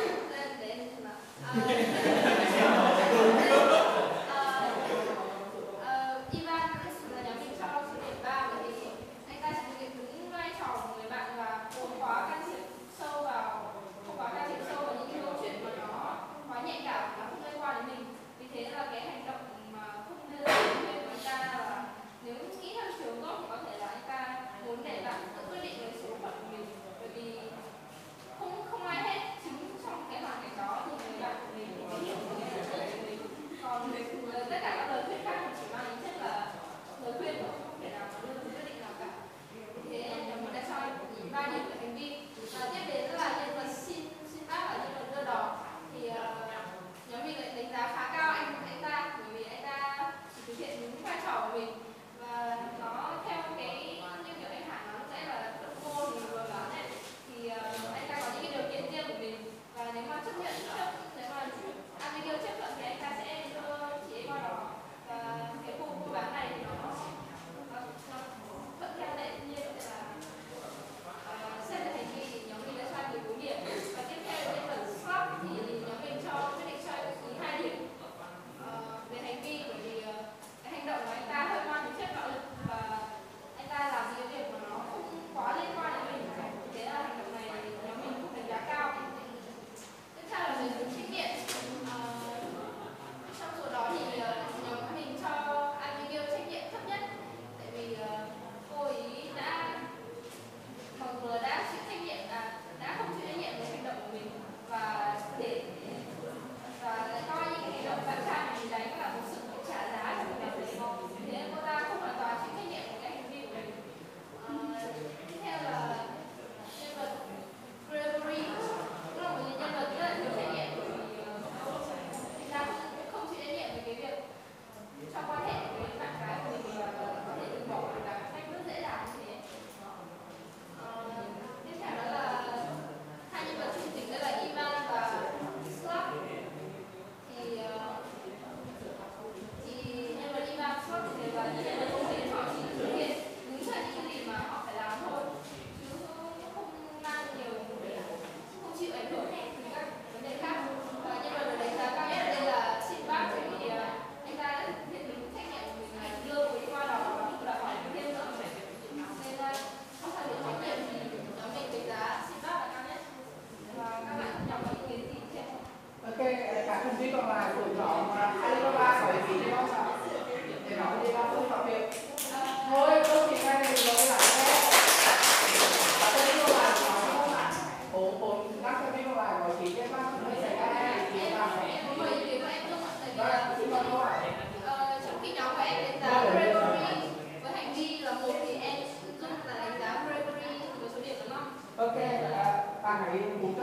Ivan là nhóm mình cho số điểm 3, bởi vì anh ta chỉ thực hiện đúng vai trò của người bạn và không quá can thiệp sâu vào những câu chuyện mà nó quá nhạy cảm và không liên quan đến mình. Vì thế là cái hành động mà không đưa ra của anh ta là nếu nghĩ theo chiều tốt thì có thể là anh ta muốn để bạn tự quyết định về số phận của mình, bởi vì không ai hết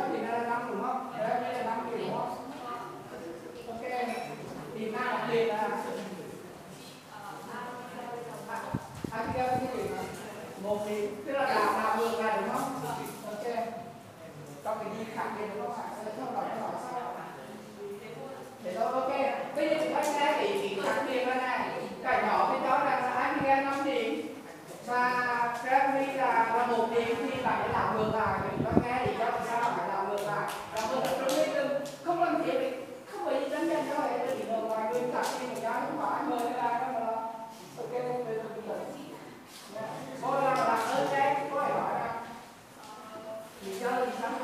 đó thì nó là 5 đúng không? Đây là 5 thì đúng không? Ok. Thì A đặc biệt là A kia cái gì mà 1 thì tức là đảo ngược lại đúng không? Ok. Có cái gì khác biệt đúng không ạ? Trong đó nó nói sao? Để thôi, ok. Bây giờ chúng ta nghe cái khác biệt là này. Cái nhỏ bên đó là A kia 5 điểm và gravity là 1 điểm thì bạn sẽ đảo ngược lại. Chúng ta nghe thì cho sao phải đảo ngược lại. Đảo ngược lại trong đây không làm gì đấy. Không phải gì đánh nhanh cho hệ chỉ ngược lại nguyên tắc thì một cái không phải mời ra đó mà. Ok, bây giờ chúng ta cô là ơn đây, cô hỏi là lý do là gì sao?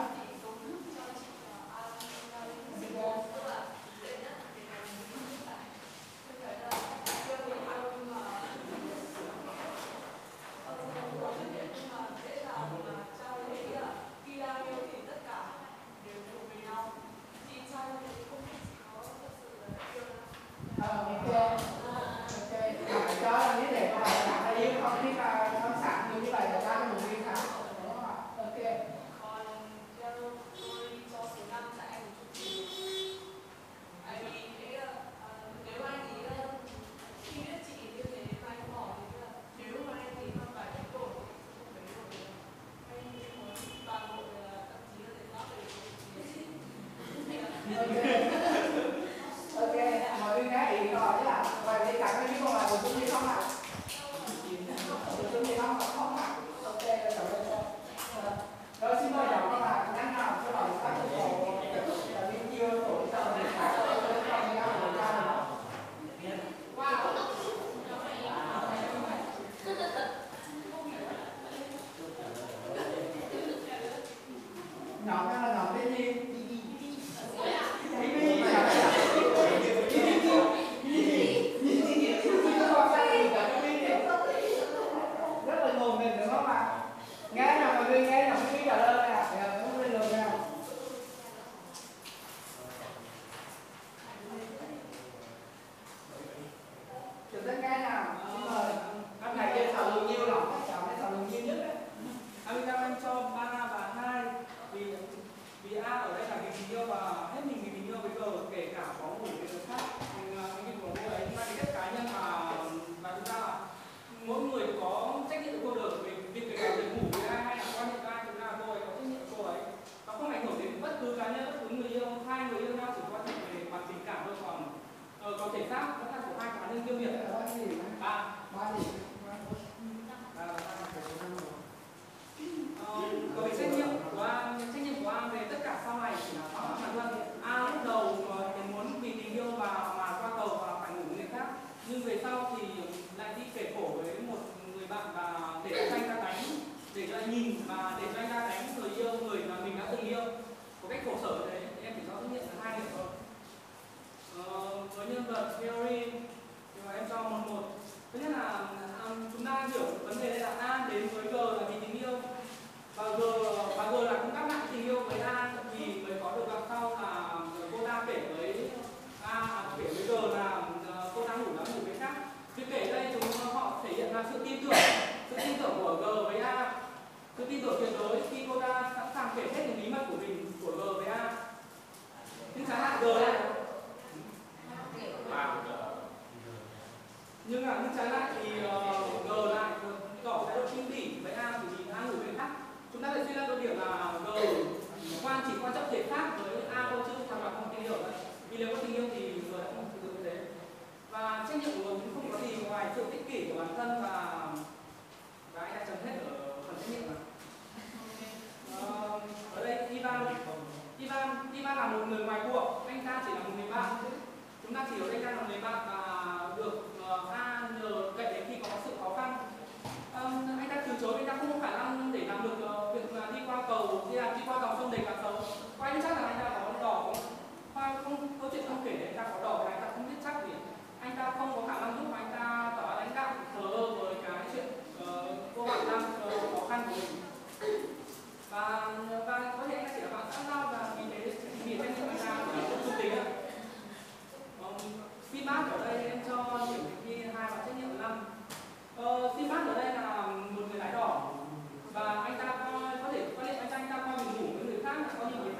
Và anh ta có thể phát hiện anh ta coi mình ngủ với người khác là có nhìn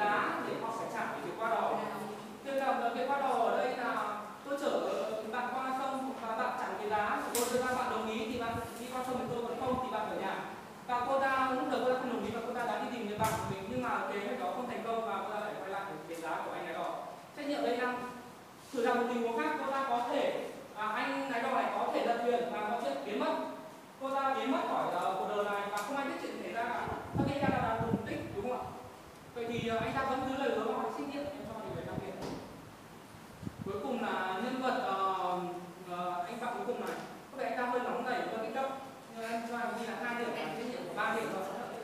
thử rằng một tình huống khác, cô ta có thể anh lái đò này có thể lật thuyền và mọi chuyện biến mất, cô ta biến mất khỏi cuộc đời này và không ai biết chuyện xảy ra cả, thậm chí anh ta là mục đích, đúng không ạ? Vậy thì anh ta vẫn giữ lời hứa và trách nhiệm cho điều đấy đặc biệt. Cuối cùng là nhân vật anh bạn cuối cùng này, có vẻ anh ta hơi nóng nảy và kích động, nhưng em cho anh nghĩ là 2 điểm và trách nhiệm của 3 điểm rồi.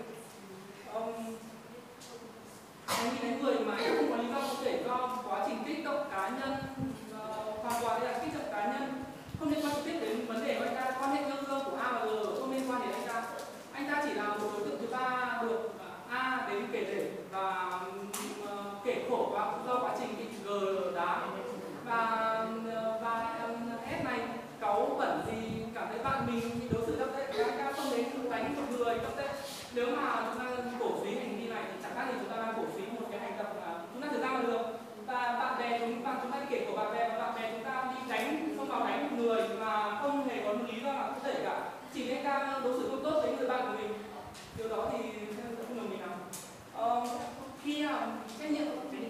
Anh nghĩ đến người mà anh không có lý do có thể do quá trình kích động cá nhân, hoàn toàn là kích động cá nhân, không liên quan trực tiếp đến vấn đề của anh ta, quan hệ yêu đương của A và G không liên quan đến anh ta. Anh ta chỉ là một đối tượng thứ ba được A đến kể lể và kể khổ do quá trình bị G đá, và S này cáu bẩn vì cảm thấy bạn mình bị đối xử thấp tệ, anh ta không đến đánh một người thấp tệ. Nếu mà chúng ta cổ suý hành vi này thì chẳng khác gì chúng ta đang cổ suý một cái hành động là chúng ta thực ra là được. Và bạn bè chúng ta đi kể của bạn bè và bạn bè chúng ta đi đánh, không vào đánh một người mà không hề có một lý do nào cụ thể cả, chỉ anh ta đối xử không tốt với người bạn của mình. Điều đó thì không đồng ý nào. Khi trách nhiệm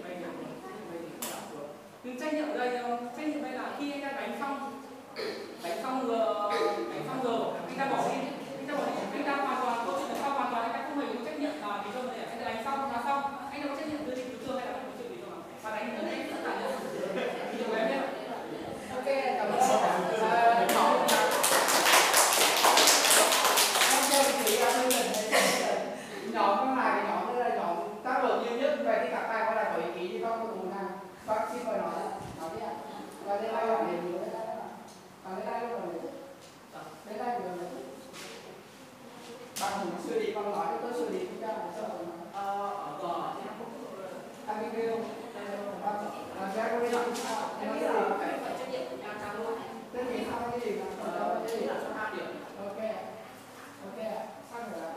nhưng trách nhiệm ở đây là khi anh ta đánh xong rồi anh ta bỏ đi, anh ta hoàn toàn câu chuyện hoàn toàn anh ta không hề có trách nhiệm là vì không thể anh ta đánh xong là xong, anh ta có trách nhiệm đưa đi cứu thương hay là có chuyện gì không ạ? Và đánh rất là tàn nhẫn. Điều của em nhé. Ok, cảm ơn nhỏ. Em cho chị hơi gần nhóm con này, cái nhóm đây là nhóm tác động nhiều nhất về thì các bạn có lại có ý kiến gì không? Có thù nào? Bác xin mời nói đi ạ. Và đây là làm gì nữa? Và đây là làm gì? Đây là làm gì? Bạn thử xử lý, con nói cho tôi xử lý chúng ta làm sao rồi? Anh đi kêu. Làm ra có đi làm sao? Em nghĩ là phải trách nhiệm của nhà trang luôn. Thế thì sao cái gì mà cái gì là cho 2 điểm. Ok. Ok ạ. Sao rồi ạ?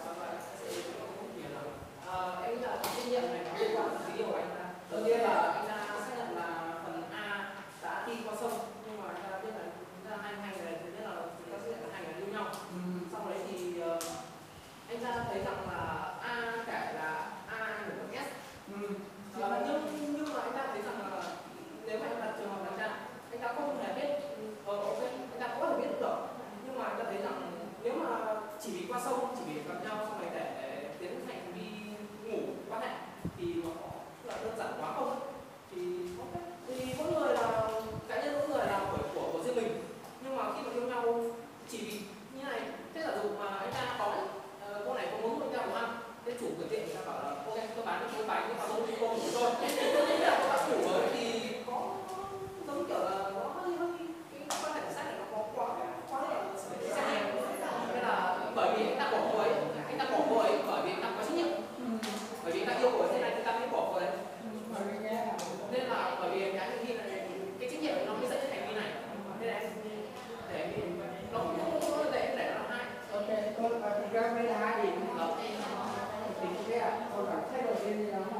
Em nghĩ là trách nhiệm này nó liên quan đến cái điều của anh ta. Đầu tiên là anh ta xác nhận là phần A đã đi qua sông, nhưng mà anh ta biết là chúng ta hai người này, thứ nhất là chúng ta xác nhận là hai người yêu nhau. Sau đấy thì anh ta thấy rằng là A kể là A được con S. Nhưng mà anh ta thấy rằng là nếu mà anh ta trường hợp anh ta không hề biết, ok, anh ta có thể biết được, nhưng mà anh ta thấy rằng nếu mà chỉ vì qua sông, chỉ vì gặp nhau xong rồi để tiến hành đi ngủ quan hệ thì nó là đơn giản quá không? Thì ok, thì mỗi người là cá nhân, mỗi người là của riêng mình, nhưng mà khi mà yêu nhau chỉ vì như này, thế giả dụ mà anh ta có cô này có muốn anh ta đồ ăn, thế chủ cửa tiệm người ta bảo là ok, tôi bán cho cô bánh nhưng mà tôi đi cô của tôi, thế là các bạn chủ ấy thì có giống kiểu là nó hơi cái quan hệ sách này nó có quá là sai, nên là bởi vì anh ta bỏ cô ấy bởi vì anh ta có trách nhiệm, bởi vì anh ta yêu cô ấy thế này người ta mới bỏ cô ấy, nên là bởi vì cái hành vi này, cái trách nhiệm nó mới dẫn đến hành vi này, nên là để nó cũng để nó hai. Ok, tôi và thì các đây là 2 điểm. Thì cái ạ, tôi cảm thấy đầu tiên gì đó mà.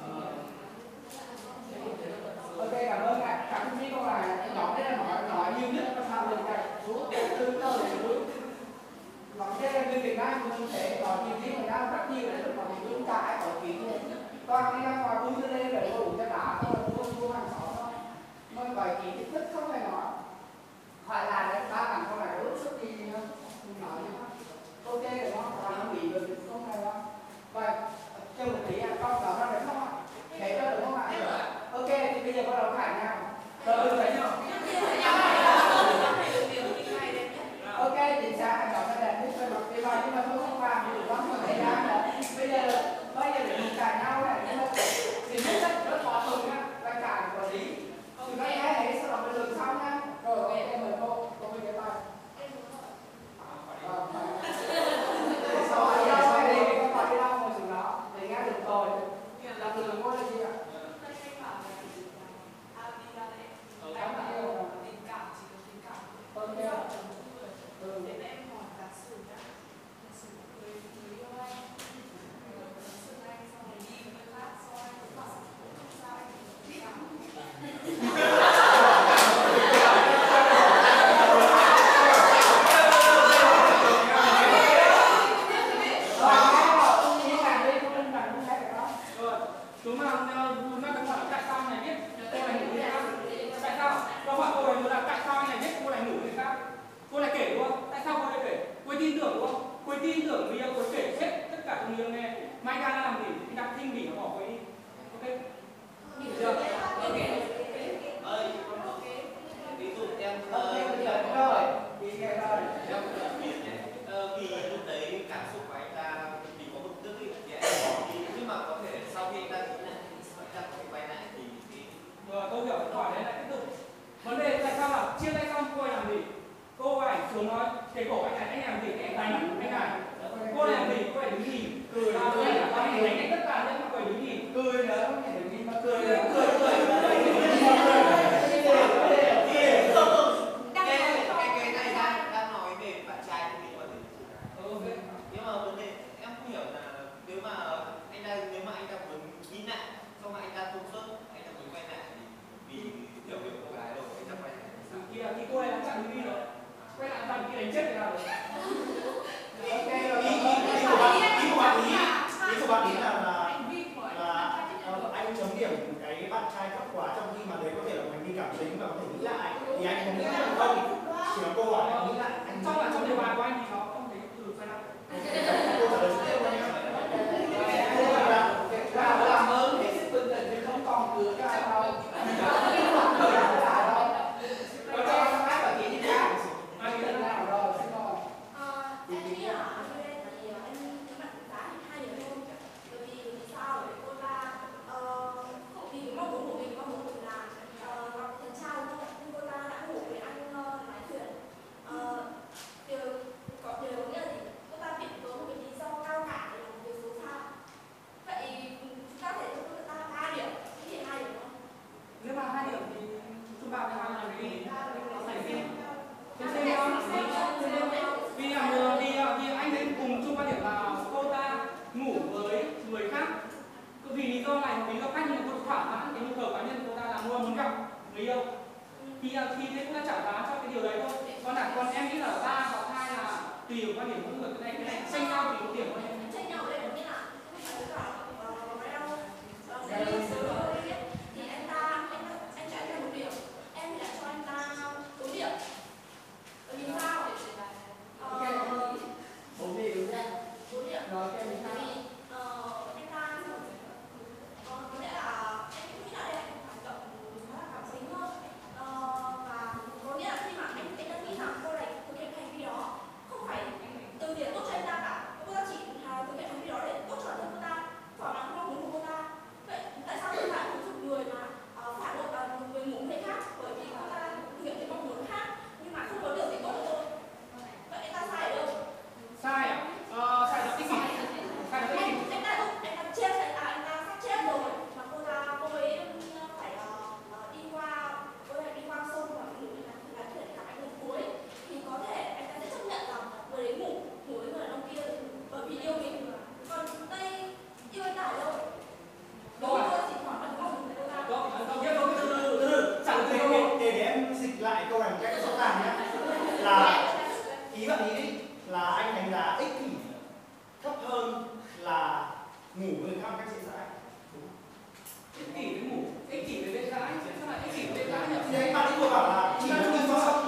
Ok, cảm ơn ạ. Cảm ơn con là nhóm đây là nói nhiều nhất và tham được cả số tương tự luôn. Nói đây là người Việt Nam mình thể nói nhiều tiếng người ta rất nhiều để mà chúng ta hãy có kiến này. Toàn đi ra ngoài vui lên để đủ cho đá thôi, mua hàng xóm thôi. Mới vài kiến thì thích không phải nói. Hỏi là đấy, 3 bạn con này đối sức gì không? Mình nói gì không? Ok đúng không? Và nó bị được không này không? Vậy, cho một tí con bảo ra đấy không ạ? Thế cho đúng không ạ? Ok, thì bây giờ bắt đầu thải nhau. Rồi, thấy nhau. Ok, chính xác, anh nói là đẹp nhất cho một cái bài nhưng mà tôi không làm thì không có thời gian nữa. Bây giờ để mình cãi nhau này, nhưng mà thì rất khó thường nha, là cãi quản lý. Thì các em hãy sau đó mình được sau nha. Rồi, ok, em mời cô với cái bài. tưởng đúng không? Cô ấy tin tưởng người yêu, cô ấy kể hết tất cả cho người yêu nghe. Mai ca đang làm gì? Anh đang khinh bỉ nó bỏ cô ấy đi. Ok? Hiểu chưa? Ví dụ em vì lúc đấy cảm xúc của anh ta vì có một tức thì em bỏ đi, nhưng mà có thể sau khi anh ta nghĩ lại anh ta có thể quay lại thì Rồi câu hiểu hỏi đấy lại tiếp tục. Vấn đề tại sao là chia tay xong cô ấy làm gì? Cô ấy xuống nói cái cổ anh làm gì? Anh đánh anh này. Cô ấy làm gì? Cô ấy đứng nhìn. Cười. Anh đánh tất cả những cô ấy đứng nhìn. Cười nữa, không phải đứng nhìn mà cười nữa. cái này đang nói về bạn trai của mình có thể nhưng mà vấn đề em không hiểu là nếu mà anh ta muốn nghĩ lại xong rồi anh ta thông suốt anh ta muốn quay lại vì hiểu cô gái rồi anh ta quay lại Kia thì cô ấy đã chặn đứng đi rồi. Quay lại thằng kia đánh chết người nào rồi. Ý của bạn ý là anh chấm điểm cái bạn trai thấp quá trong khi mà đấy có thể là hành vi cảm tính và có thể nghĩ lại thì anh không nghĩ là không chỉ là cô hỏi anh nghĩ lại anh trong đề bài của anh thì nó không thấy từ quay lại. cô trả lời tiếp thôi nhé. Làm ơn hết sức bình tĩnh thì không còn cửa cho ai đâu. Có cho nó hát ở kia đi ra. Ai nghĩ nào rồi, xin mời. Em nghĩ là ở đây thì anh bạn giá thì hai điều thôi. Bởi vì sao? Bởi cô ta vì mong muốn của mình là gặp thằng trai thôi, nhưng cô ta đã ngủ với anh nói chuyện. Điều nghĩa là gì? Cô ta viện cớ một cái lý do cao cả để làm việc xấu xa. Vậy chúng ta thể cho cô ta 3 điểm, thì 2 điểm không? Nếu mà 2 điểm thì chúng bạn phải làm cái gì? Phải gì? Vì anh ấy cùng chung quan điểm là cô ta ngủ với người khác. Vì lý do này hoặc lý do khác nhưng mà cô thỏa mãn cái nhu cầu cá nhân cô ta là muốn gặp người yêu. Thì thế cũng đã trả giá cho cái điều đấy thôi. Còn em nghĩ là 3 hoặc 2 là tùy vào quan điểm của người. Cái này tranh nhau tùy vào điểm của em. Tranh nhau đây có nghĩa là thì anh trả cho 1 điểm, em thì lại cho anh ta 4 điểm. Bởi vì sao? 4 điểm nha. 4 điểm. Rồi cái gì Bởi sao? vì anh ta có nghĩa là em nghĩ là đây là một hoạt động khá là cảm tính hơn. Và có nghĩa là khi mà anh đã nghĩ rằng cô này thực hiện hành vi đó không phải từ việc tốt cho anh ta cả, cô ta chỉ thực hiện hành vi đó để tốt cho bản thân cô ta, thỏa mãn mong muốn của cô ta. Vậy tại sao cô ta cũng dùng người mà phản bội và người ngủ người khác? Bởi vì cô ta thực hiện cái mong muốn khác nhưng mà không có điều gì tốt cho tôi. Vậy anh ta sai ở đâu? Sai à? Sai là ích kỷ. Sai là ích kỷ. Anh ta chết, anh ta sắp chết rồi mà cô ấy phải đi qua sông và ngủ là chuyện cả anh lần cuối thì có thể anh ta sẽ chấp nhận rằng người đấy ngủ với người đàn ông kia bởi vì yêu mình. Còn đây yêu anh ta ở đâu? Tôi chỉ hỏi anh mong muốn của cô ta. Để em dịch lại câu này một cách rõ ràng nhé, là ý bạn ý là anh đánh giá ích kỷ thấp hơn là ngủ với người khác cách dễ dãi. Ích kỷ với ngủ, ích kỷ với dễ dãi, sao lại ích kỷ với dễ dãi nhỉ? Thì anh bạn ấy vừa bảo là chỉ là lý do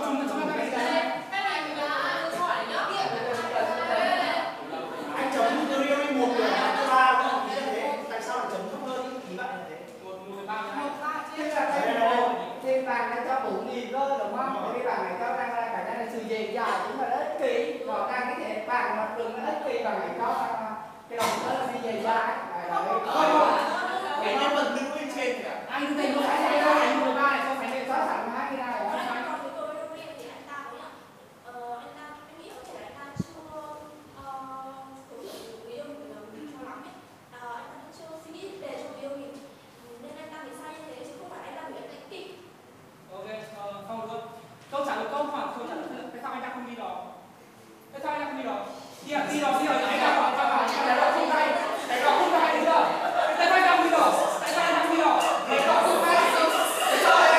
anh chấm từ riêng đi 1 điểm 3 không ý là thế, tại sao lại chấm thấp hơn ý bạn là thế? 1-3 Tức là trên bàn nó cho 4.000 cơ đúng không? Cái bàn này cho đang là cả nhà là sự dễ dãi cũng là ích kỷ. Còn đang cái thể bàn mặt đường nó ích kỷ bằng này cho cái đồng đó là đi dễ dãi. cái nhân vật nữ bên trên kìa. anh thấy nó phải là anh 13 này so sánh với so sánh 2 cái này Còn với tôi đâu thì anh ta có em nghĩ có thể là anh ta chưa thấu hiểu người yêu mình cho lắm ấy. Anh ta chưa suy nghĩ về cho người yêu mình nên anh ta mới sai như thế chứ không phải anh ta bị ích kỷ. Ok, xong rồi. Câu trả lời câu hỏi câu trả lời tại sao anh ta không đi đó? Tại sao anh ta không đi đó? Đi đó anh ta bảo cái đó không hay, cái đó không hay được chưa? Tại sao anh ta không đi đó? Tại sao anh ta không đi đó? Cái đó không hay. Tại sao anh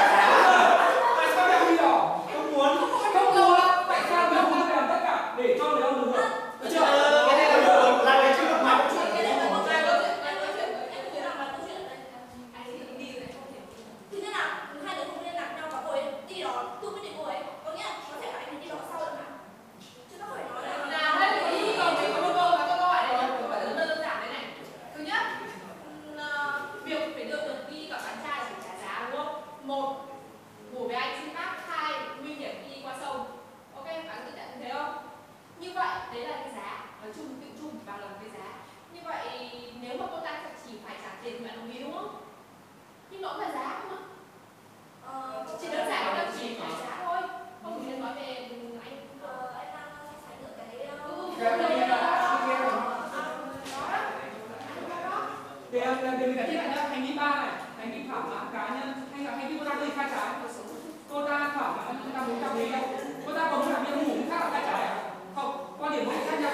ta không đi đó? Không muốn. Tại sao mình không làm tất cả để cho người ông được hưởng? Được chưa? Cái này là được, là cái chưa được mà. Cái này là một cái câu chuyện, em thấy rằng là câu chuyện này anh đi này không thể. Thứ nhất là hai đứa không liên lạc nhau và cô ấy đi đó tự quyết định cô ấy, có nghĩa là có thể là anh ấy đi đó sau chẳng hạn. Chứ không phải nói là nói chung tự chung vào là một cái giá. Như vậy nếu mà cô ta chỉ phải trả tiền thì bạn đồng ý đúng không? Nhưng nó cũng là giá không ạ? Chỉ đơn giản là chỉ phải giá thôi. Không thì nói về anh đang phải được cái Đừng giải thích lại nhá. Hành vi 3 này, hành vi thỏa mãn cá nhân hay là hành vi cô ta đi khai trái. Cô ta thỏa mãn cô ta muốn đồng ý đâu. Cô ta có muốn làm nhiệm vụ khác là khai trái à? Không, quan điểm của khác nhau.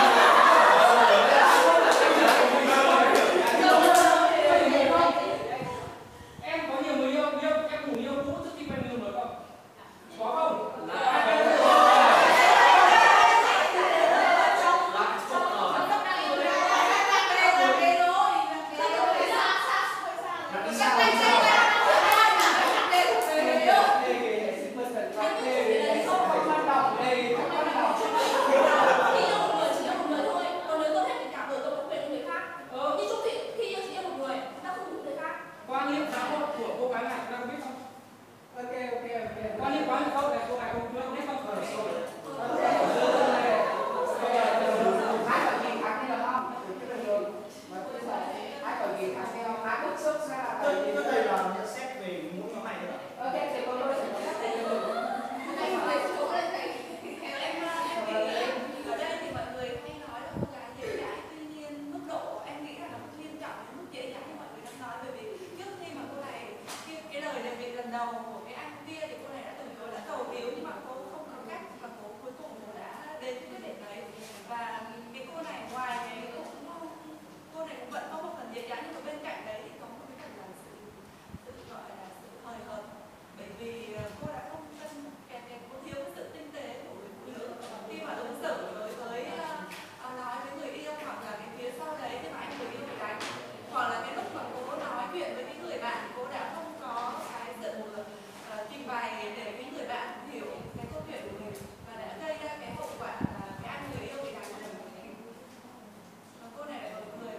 Em có nhiều người yêu, em ngủ yêu cũ trước khi quen người mới không? Có không? Quan niệm xã hội của cô gái này chúng ta có biết không? Quan niệm quá là không này, cô gái không biết không? Tôi thầy là nhận xét về mỗi nhóm này thôi ạ. Ở đây thì mọi người hay nói là cô gái dễ dãi, tuy nhiên mức độ em nghĩ là nó không nghiêm trọng đến mức dễ dãi như mọi người đang nói, bởi vì trước khi mà cô này cái lời đề nghị lần đầu của cái anh kia thì cô này đã từ chối, đã cầu cứu, nhưng mà cô không có cách và cô cuối cùng cô đã đến cái quyết định đấy. Và cái cô này ngoài cái cô này cũng vẫn có một phần dễ dãi, nhưng mà bên cạnh đấy thì có một cái phần là sự gọi là sự hời hợt, bởi vì cô đã không cô thiếu cái sự tinh tế của người phụ nữ khi mà ứng xử đối với nói với người yêu, hoặc là cái phía sau đấy khi mà anh người yêu bị đánh, hoặc là cái lúc mà cô nói chuyện với cái người bạn, cô đã không có cái sự trình bày để cái người bạn hiểu cái câu chuyện của mình, và đã gây ra cái hậu quả là cái anh người yêu bị đánh. Cô này lại có người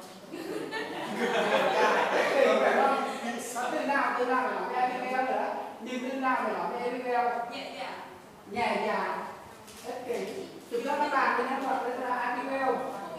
Từ nào phải nói với Abigail nữa, nhưng từ nào phải nói với Abigail nhẹ nhàng, ích kỷ. Chúng ta các bạn với nhân vật đó là Abigail.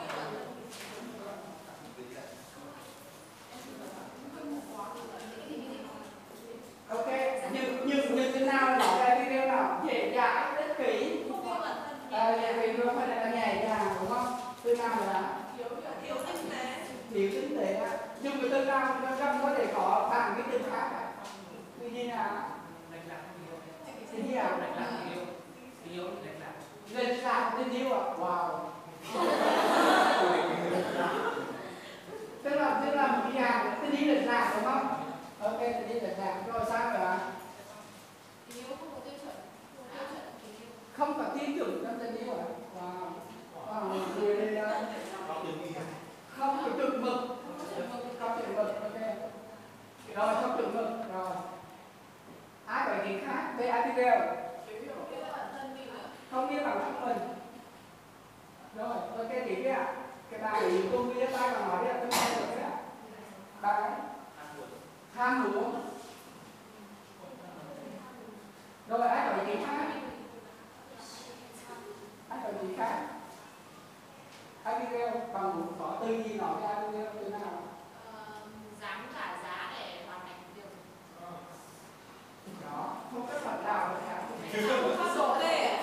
Ok, nhưng từ nào nói với Abigail nào? Dễ dãi, ích kỷ. Vì nó phải là nhẹ nhàng đúng không? Từ nào là thiếu tinh tế. thiếu tinh tế á. Nhưng cái từ nào nó không có thể có bằng cái từ khác à? Tuy nhiên là tình yêu lệch lạc tình yêu à? Wow. tức là một cái dạng tình yêu lệch lạc đúng không? Ok, tình yêu lệch lạc rồi sao nữa? Tình yêu không có tiêu chuẩn. Không có tin tưởng trong tình yêu à? Wow. Người đây không có chuẩn mực. Không chuẩn mực, ok. Rồi, không chuẩn mực, rồi. Ai có ý kiến khác về Abigail? Không biết bản thân mình. Rồi, ok, tiếp đi ạ. Cái bài của tôi biết bài còn nói đi ạ, tôi nghe được đấy ạ. Bài tham muốn. Rồi, ai có ý kiến khác? Ai có ý kiến khác? Abigail, bằng một có từ gì nói với Abigail từ nào? Dám trả giá để hoàn thành điều. Đó, không có phần nào nữa cả. Không sổ lệ.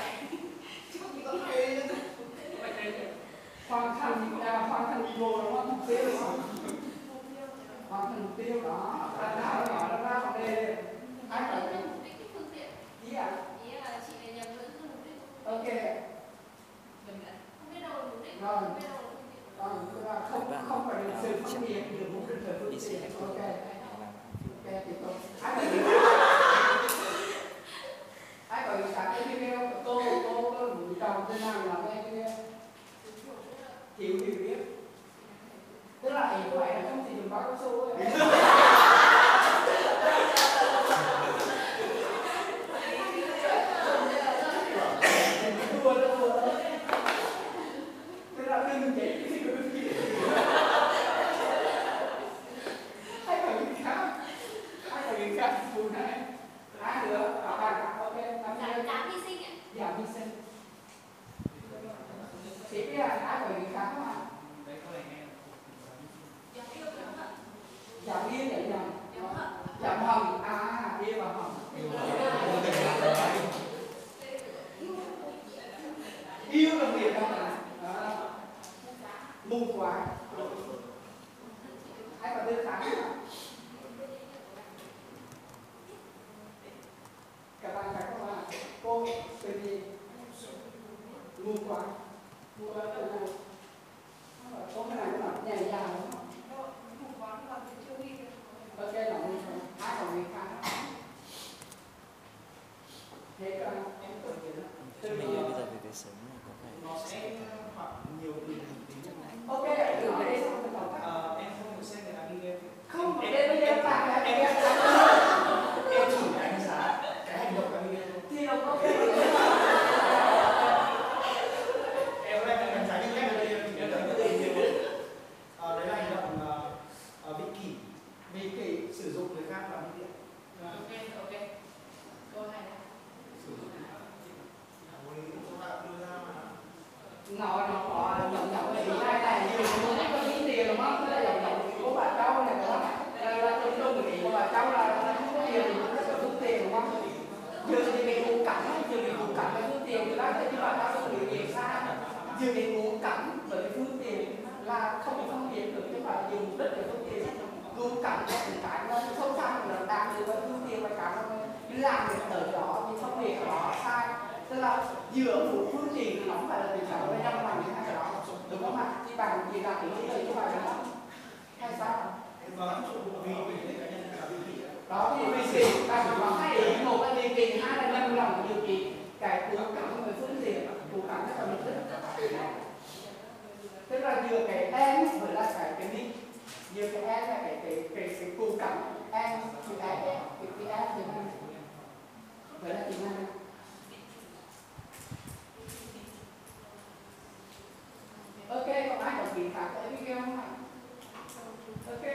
Hoàn thành vô đúng không? Mục tiêu đúng không? Hoàn thành mục tiêu đó. Anh nào nó gọi nó ra vấn đề. Ai phải Mục đích cái phương tiện. ý à? Ý là chị này nhầm lẫn cái mục đích. Ok. Không biết đâu là mục đích. Rồi. Không biết đâu là phương tiện. Không phải là sự phân biệt giữa mục đích và phương tiện. Ok. Ok, tiếp tục. Ai có ý sáng cái video cô chồng tên nào là nghe video hiểu biết, tức là ý của bạn là không chỉ dùng báo cao su ấy. Đùa tức là đừng chỉ cái gì của đừng chỉ hay phải người khác phụ này ai nữa các bạn ok Giảm hy sinh ạ. giảm hy sinh. Tiếp đi ạ. Mù quáng. Ai có từ khác không? Các bạn phải không ạ? Cô từ gì? Mù quáng. Mù quáng từ nào? Có cái này nó nhảy nhàng đúng không? Mù quáng là từ chưa ghi được. Ok, là mù quáng. Ai còn gì khác? Thế các bạn em tự nhiên đó. Từ Bây gì? giờ về đời sống này có phải Nó sẽ khoảng nhiều từ tính. Ok, thử nói đi xong rồi tóm tắt. Em không được xem người ta ghi em. Không, đây bây giờ bạn là em chỉ đánh giá cái hành động của em. thì đâu có cái Em đang đánh giá những cái đây em thấy rất là nhiều. Đấy là hành động vị kỷ sử dụng người khác làm phương tiện. Ok. Câu này này. Sử dụng chúng ta đưa ra mà nó có dòng cái gì đây này nhiều người có tí tiền đúng không? Tức là dòng của bà cháu này đúng không? Là trung trung người của bà cháu là không có tiền thì rất là rút tiền đúng không? Giờ thì mình ngủ cảnh, giờ mình ngủ cảnh với phương tiền thì bác thấy chứ bà cháu không điều gì sai. Giờ mình ngủ cảnh bởi vì phương tiền là không phân biệt được chứ phải dùng mục đích để phương tiền. Ngủ cảnh là một cái nó sâu xa là đạt được với phương tiền và cả nó làm việc ở đó thì phân biệt ở đó sai. Tức là giữa một phương tiện thì nó không phải là tình trạng với nhau bằng những cái đó đúng không ạ? Thì bằng gì là cái gì chứ bạn đó hay sao? vâng, vì cá nhân là vị kỷ. Đó thì vì gì? Ta phải có hai ý, một là vì kỳ, hai là nhân lòng điều kỳ. Cái cố gắng với phương tiện, cố gắng rất là mục đích. Tức là vừa cái em với là cái đi, vừa cái em là cái cố gắng em thì em thì em thì vậy là tiếng Anh. Ok, còn ai còn gì khác tới video không ạ? Ok.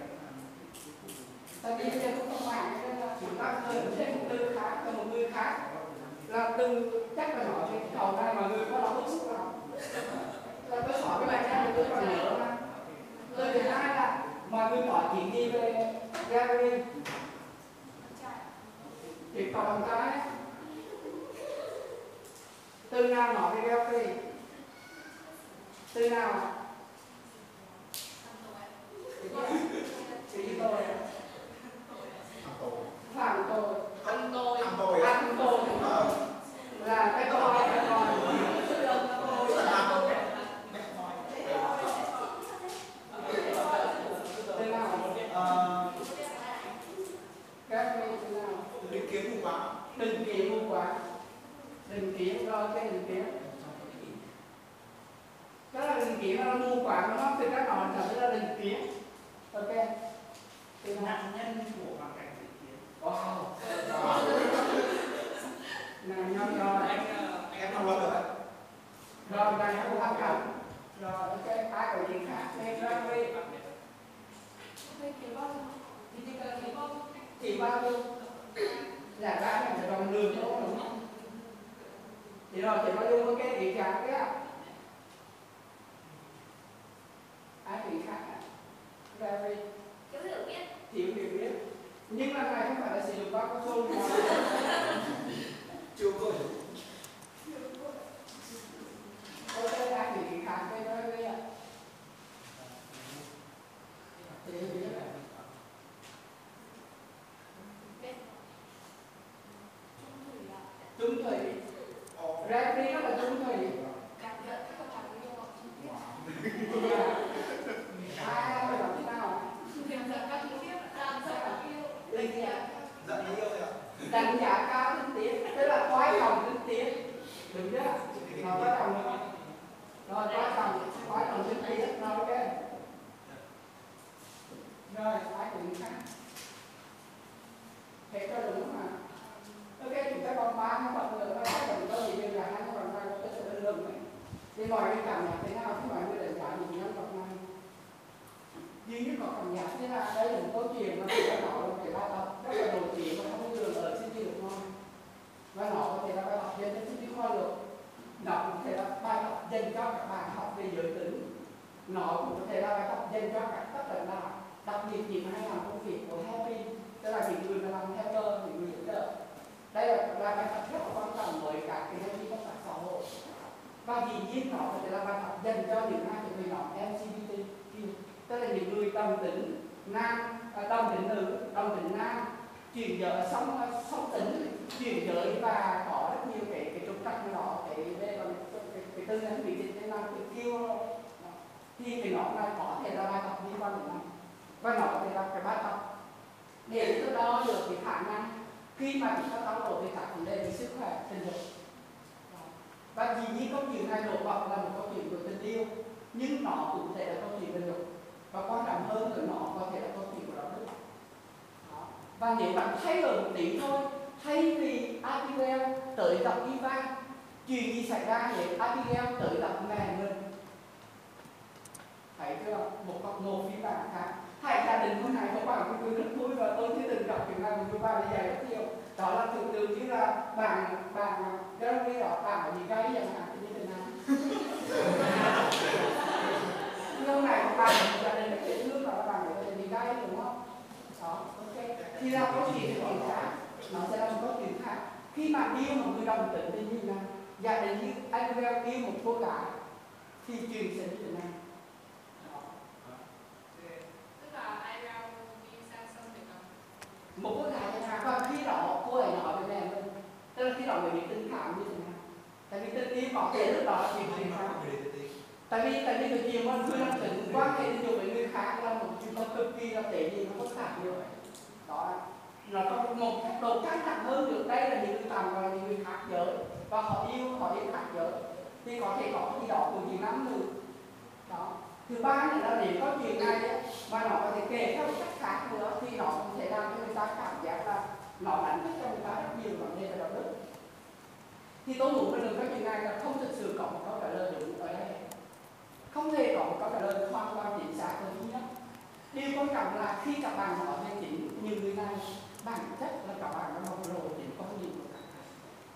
Tại vì bây giờ cũng không mạng nên là chúng ta rơi thêm một từ khác, từ một người khác. Là từ chắc là nói về cầu này mà người có đó bức xúc nào. Là tôi hỏi cái bài này tôi còn nhớ mà. Từ thứ hai là mọi người hỏi chuyện gì về Gary. Thì còn cái từ nào nói về Gary? Từ nào? Cái gì tôi? Phạm tội. Ăn tôi. Ăn tôi. Là cái tôi cái con. Từ nào? Các vị từ nào? Định kiến mù quáng. Định kiến mù quáng. Định kiến rồi cái định kiến. Đó là định kiến nó mù quáng nó từ các nói là định kiến. Ok. Từ Nạn nhân của hoàn cảnh định kiến. wow. Nạn nhân rồi. Em không lo được ạ. Rồi này không tham cảm. Rồi ok, ai có gì khác nên ra đi. Chỉ bao nhiêu? Là ra là phải bằng đường thôi đúng không? Thì rồi chỉ bao nhiêu cái gì khác cái ạ? Ai bị khác ạ? Ra đi. Thiếu hiểu biết. Nhưng lần này không phải là sử dụng bao cao su mà Chưa có ok, ai bị khác cái đó đi ạ? Thì hiểu biết ạ. Trung thủy. Ra đi nó là trung thủy. Ai phải đọc thế nào? Đánh giá cao tinh tiến, tức là quan trọng tinh tiến, đúng chưa? Nó quan trọng nữa. Rồi quan trọng tinh tiến, rồi ok. Rồi ai cũng khác. Thế cho đúng mà. Ok, chúng ta còn 3 cái bậc nữa, các bạn có gì là 2 cái bậc này có sự đơn lượng này. Thì mọi người cảm nhận thế nào khi mọi người đánh giá những nhân vật này? Duy nhất có cảm giác thế là đây là một câu chuyện mà chúng ta nói là cái bài học rất là nổi tiếng mà không được ở sinh viên được ngon. Và nó có thể là bài học dành cho sinh viên khoa luật. Nó cũng có thể là bài học dành cho các bạn học về giới tính. Nó cũng có thể là bài học dành cho các cấp lãnh đạo, đặc biệt những hay làm công việc của Happy, tức là những người làm helper, những người giúp đỡ. Đây là bài học rất là quan trọng với các cái hành vi công tác xã hội. Và dĩ nhiên nó phải là bài tập dành cho những ai thuộc về nhóm LGBTQ, tức là những người đồng tính nam, đồng tính nữ, đồng tính nam, chuyển giới, song tính, chuyển giới và có rất nhiều cái trục trặc đó, cái tư nhân bị dịch nên là cái kêu thì cái nhóm này có thể là bài tập liên quan đến nó, và nó có thể là cái bài tập để tôi đo được cái khả năng khi mà chúng ta trao đổi về các vấn đề về sức khỏe tình dục. Và dĩ nhiên câu chuyện này nổi bật là một câu chuyện của tình yêu, nhưng nó cũng thể là câu chuyện tình dục, và quan trọng hơn nữa nó có thể là câu chuyện của đạo đức. Và nếu bạn thay đổi một tí thôi, thay vì Abigail tới gặp Eva, chuyện gì xảy ra nếu Abigail tới gặp mẹ mình? Thấy chưa? Một phiên bản khác. Hai gia đình hôm nay không phải tôi rất vui và tôi chưa từng gặp chuyện này, nhưng mà bây giờ rất nhiều. Đó là tưởng tượng như là bạn cái đó bạn ở gì gây chẳng hạn như thế nào. Lâu này bạn ở gia đình là cái nước đó là bạn ở gì gây đúng không? Đó, ok. Thì là có chuyện khác, nó sẽ là một câu chuyện khác. Khi bạn yêu một người đồng tính thì như thế nào? Gia đình như anh yêu một cô gái thì chuyện sẽ như thế nào? Một cô gái chẳng hạn, và khi đó cô ấy nói với mẹ mình, tức là khi đó người bị tình cảm như thế nào? Tại vì tình yêu có thể lúc đó là chuyện gì sao? Tại vì cái chuyện mà người đồng tính quan hệ tình dục với người khác là một chuyện cực kỳ là tệ gì nó phức tạp như vậy. Đó là nó có một cách độ căng thẳng hơn được. Đây là những người tầm và những người khác giới, và họ yêu khác giới thì có thể có gì đó của những nam nữ. Đó. Thứ ba là để có chuyện này ấy, mà nó có thể kể theo một cách khác nữa thì nó cũng thể làm cho người ta cảm giác là nó đánh thức cho người ta rất nhiều vấn đề về đạo đức. Thì tôi muốn nói được cái chuyện này là không thực sự có một câu trả lời đúng ở đây, không hề có một câu trả lời hoàn toàn chính xác và duy nhất. Điều quan trọng là khi các bạn nói về chính như người này, bản chất là các bạn đã bộc lộ chính con gì của các bạn.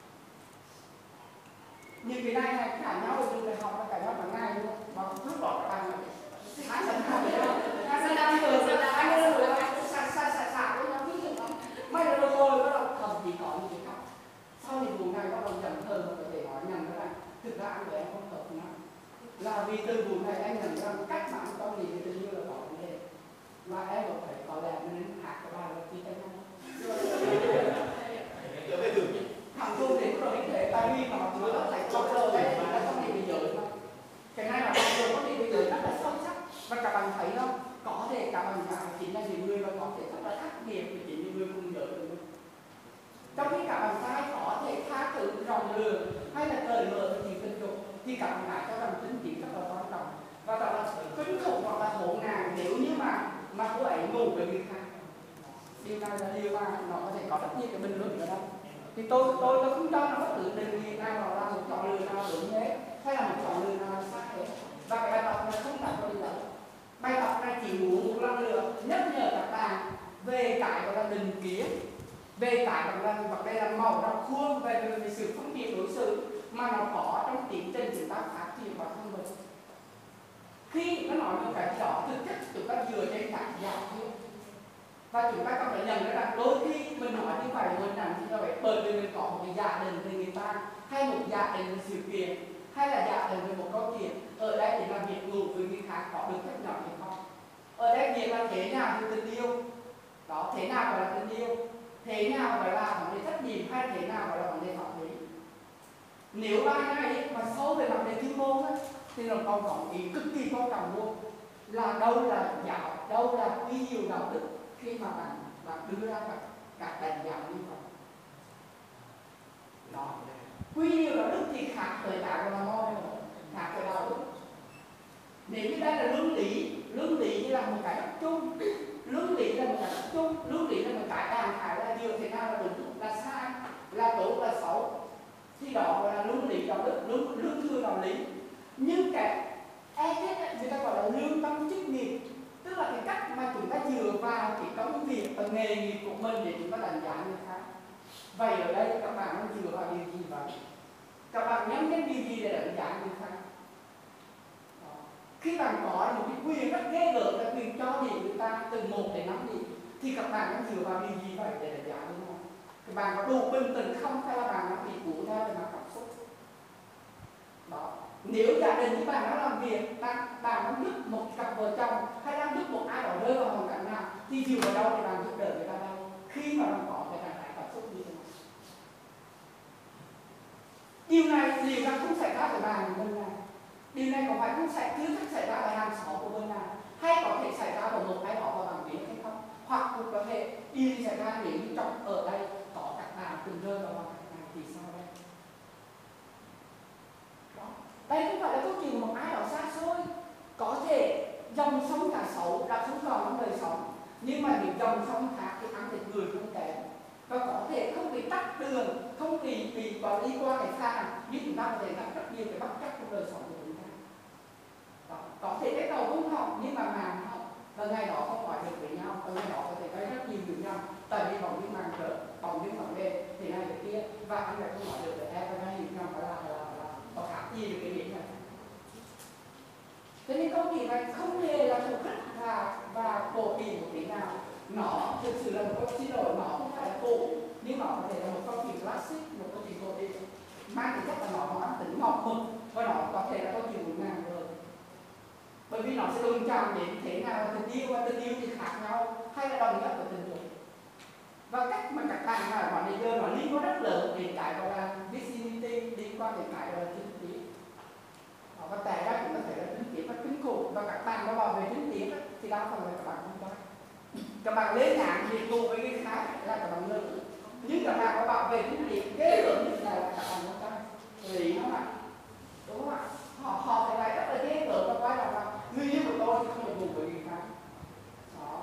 Như cái này cả nhau ở trường đại học là cả nhau bằng ngày luôn, và lúc đó các bạn hãy sẵn sàng với nhau, hãy đang cười với nhau, anh ơi rồi xả với nhau ví dụ lắm. May là rồi bắt đầu thầm chỉ có những cái khác. Sau thì vụ này bắt đầu dần thờ một cái để nói nhận ra là thực ra anh của em không hợp nhau. Là vì từ vụ này anh nhận ra cách mà anh con gì thì tự nhiên là có vấn đề. Và em có thể có lẽ nên hát cái bài là chia tay nhau. Thằng tôi thì có thể thế, tại vì mà nó phải có lời đấy thì nó không thể bị giới mà. Cái này là mọi người có thể bị giới rất là sâu sắc. Và các bạn thấy không? Có thể các bạn chính là những người mà có thể rất là khác biệt với chính những người cùng giới của mình. Trong khi các bạn trai có thể tha thứ rộng lượng hay là cởi mở với chuyện tình dục thì các bạn gái cho rằng tính chính rất là quan trọng. Và đó là kinh khủng hoặc là hỗn nạn nếu như mà cô ấy ngủ với người khác. Điều này là điều mà nó có thể có rất nhiều cái bình luận ở đây. Thì tôi không cho nó bất cứ định nghĩa nào là một chọn lựa nào đúng hết hay là một chọn lựa nào sai hết. Và cái bài tập này không phải có điều đó. Bài tập này chỉ muốn một lần nữa nhắc nhở các bạn về cái gọi là định kiến, về cái gọi là vấn đề là màu rau khuôn, về sự phân biệt đối xử mà nó có trong tiến trình chúng ta phát triển bản thân mình. Khi nó nói một cái đó thực chất chúng ta dựa trên các giả thuyết, và chúng ta cần phải nhận ra rằng đôi khi mình nói như vậy mình làm như vậy bởi vì mình có một cái giả định về người ta, hay một giả định về sự kiện, hay là giả định về một câu chuyện. Ở đây thì là việc ngủ với người khác có được phép nhỏ hay không. Ở đây việc là thế nào về tình yêu, đó, thế nào gọi là tình yêu, thế nào gọi là vấn đề trách nhiệm, hay thế nào gọi là vấn đề pháp lý. Nếu bài này mà sâu về vấn đề chuyên môn ấy, thì nó còn có ý cực kỳ quan trọng luôn, là đâu là giáo, đâu là quy hiệu đạo đức khi mà bạn đưa ra các đánh giá như vậy. Đó, quy hiệu đạo đức thì khác với cả gọi là môi, khác với đạo đức. Nếu như đây là lương lý như là một cái đặc chung, lương lý là một cái đặc chung, lương lý là một cái đại khái là điều thế nào là đúng, là sai, là tốt, là xấu, thì đó gọi là lương lý đạo đức, lương thư đạo lý. Nhưng cái ethics người ta gọi là lương tâm chức nghiệp, tức là cái cách mà chúng ta dựa vào cái công việc và nghề nghiệp của mình để chúng ta đánh giá người khác. Vậy ở đây các bạn đang dựa vào điều gì vậy? Các bạn nhắm đến điều gì để đánh giá người khác? Khi bạn có một cái quyền rất ghê gớm là quyền cho điểm người ta từ 1 đến 5 điểm, thì các bạn đang dựa vào điều gì vậy để đánh giá đúng không? Các bạn có đủ bình tĩnh không, hay là bạn đang bị cuốn theo về mặt cảm xúc? Đó. Nếu gia đình với bạn đang làm việc, bạn đang giúp một cặp vợ chồng hay đang giúp một ai đó rơi vào hoàn cảnh nào thì dựa vào đâu để bạn giúp đỡ người ta đâu? Khi mà bạn có cái trạng thái cảm xúc như thế này. Điều này liệu rằng không xảy ra với bạn bên nào? Điều này có phải không chưa chắc xảy ra ở hàng xóm của bên nào? Hay có thể xảy ra ở một ai đó mà bạn biết hay không? Hoặc cũng có thể điều gì xảy ra nếu như trong ở đây có các bạn từng rơi vào hoàn cảnh này thì sao đây? Đó. Đây không phải là câu chuyện một ai đó xa xôi. Có thể dòng sông cả xấu đã không còn trong đời sống, nhưng mà những dòng sông khác thì ăn thịt người không kém. Và có thể không bị tắc đường, không bị đi qua cái phà, nhưng chúng ta có thể gặp rất nhiều cái bất trắc trong đời sống của chúng ta. Đó. Có thể cái đầu không hỏng nhưng mà màng hỏng, và ngày đó không gọi được với nhau, và ngày đó có thể gây rất nhiều với nhau. Tại vì bỏng những màng rỡ, bỏng những bỏng đen thì này cái kia, và anh lại không gọi được với em, và ngay nhiều nhau có khác gì được cái điểm này. Cho nên câu chuyện này không hề là thuộc rất và cổ điển một tí nào. Nó thực sự là một câu xin lỗi, nó không phải là cổ, nhưng nó có thể là một câu chuyện classic, một câu chuyện cổ điển, mang tính chất là nó mang tính ngọt mực, và nó có thể là câu chuyện của ngàn rồi. Bởi vì nó sẽ đụng chạm đến thế nào là tình yêu, và tình yêu thì khác nhau, hay là đồng nhất của tình yêu. Và cách mà các bạn mà bọn này giờ nó liên quan rất lớn đến cái gọi là vicinity, liên quan đến cái gọi là chính trị. Và tại ra chúng ta thấy là chính trị rất kinh khủng, và các bạn có bảo vệ chính trị thì đa phần là các bạn không có. Các bạn lấy nhãn thì cùng với cái khác là các bạn nữ, nhưng các bạn có bảo vệ chính trị ghê gớm như thế này là các bạn không có. Lý không ạ? Đúng không ạ? Họ phải lại rất là ghê gớm, và quay đầu là người yêu của tôi thì không được cùng với người khác. Đó.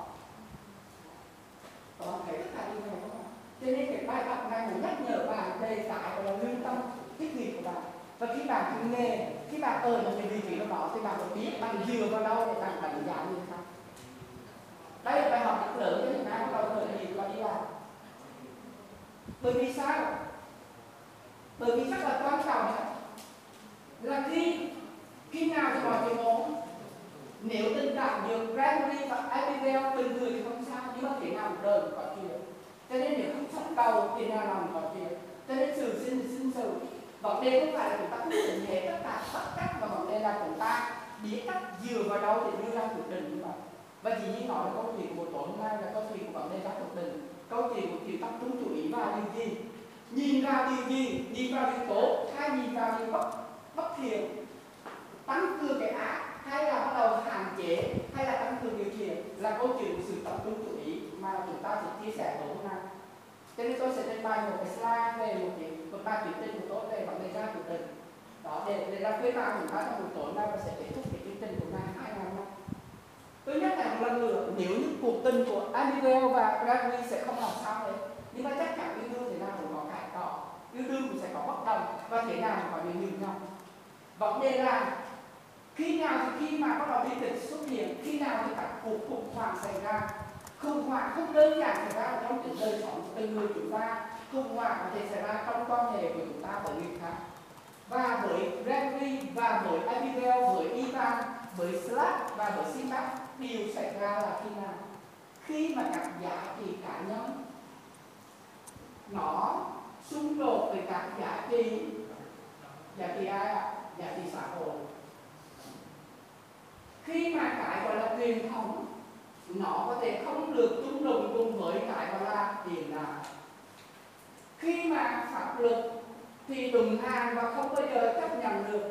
Có thấy tất cả như thế không ạ? Cho nên cái bài học này muốn nhắc nhở bạn về cái là lương tâm thích nghiệp của bạn. Và khi bạn thử nghề, khi bạn ở một cái vị trí đó thì bạn có biết bạn dựa vào đâu để bạn đánh giá như thế nào. Đây là bài học rất lớn cho chúng ta bắt đầu khởi nghiệp và đi làm. Bởi vì sao? Bởi vì rất là quan trọng là khi nào thì mọi chuyện ổn. Nếu tình cảm giữa Gregory và Abigail bình thường thì không sao, nhưng mà thế nào đời cũng có chuyện. Cho nên nếu không sắp đầu thì nào làm có chuyện. Cho nên sự sinh sự. Vấn đề không phải là chúng ta không định hệ tất cả tất cách, mà vấn đề là chúng ta biết cách dựa vào đâu để đưa ra quyết định như vậy. Và dĩ nhiên nói là câu chuyện của tối hôm nay là câu chuyện của vấn đề ra quyết định, câu chuyện của chuyện tập trung chú ý vào điều gì, nhìn vào điều gì, nhìn vào điều tốt hay nhìn vào điều bất thiện, tăng cường cái ác hay là bắt đầu hạn chế hay là tăng cường điều thiện, là câu chuyện của sự tập trung chú ý mà chúng ta sẽ chia sẻ tối hôm nay. Cho nên tôi sẽ trình bày một cái slide về một bài thuyết trình của tôi về vấn đề ra quyết định. Đó, để làm khuyến khích chúng ta trong buổi tối nay và sẽ kết thúc cái chương trình của ngày 2 ngày hôm nay. Tôi nhắc lại một lần nữa, nếu như cuộc tình của Abigail và Gregory sẽ không làm sao đấy, nhưng mà chắc chắn yêu đương thế nào cũng có cãi cọ, yêu đương cũng sẽ có bất đồng, và thế nào cũng có những nhường nhau. Vấn đề là khi nào thì khi mà bắt đầu bi kịch xuất hiện, khi nào thì các cuộc khủng hoảng xảy ra. Khủng hoảng không đơn giản xảy ra trong cuộc đời sống của từng người chúng ta, khủng hoảng có thể xảy ra trong quan hệ của chúng ta với người khác. Và với Gregory và với Abigail, với Ivan, với Slack và với Sinbad, điều xảy ra là khi nào? Khi mà các giá trị cá nhân nó xung đột với các giá trị ai ạ? Giá trị xã hội. Khi mà cái gọi là truyền thống nó có thể không được chung đụng cùng với cái gọi là hiện đại. Khi mà pháp luật thì đụng hàng và không bao giờ chấp nhận được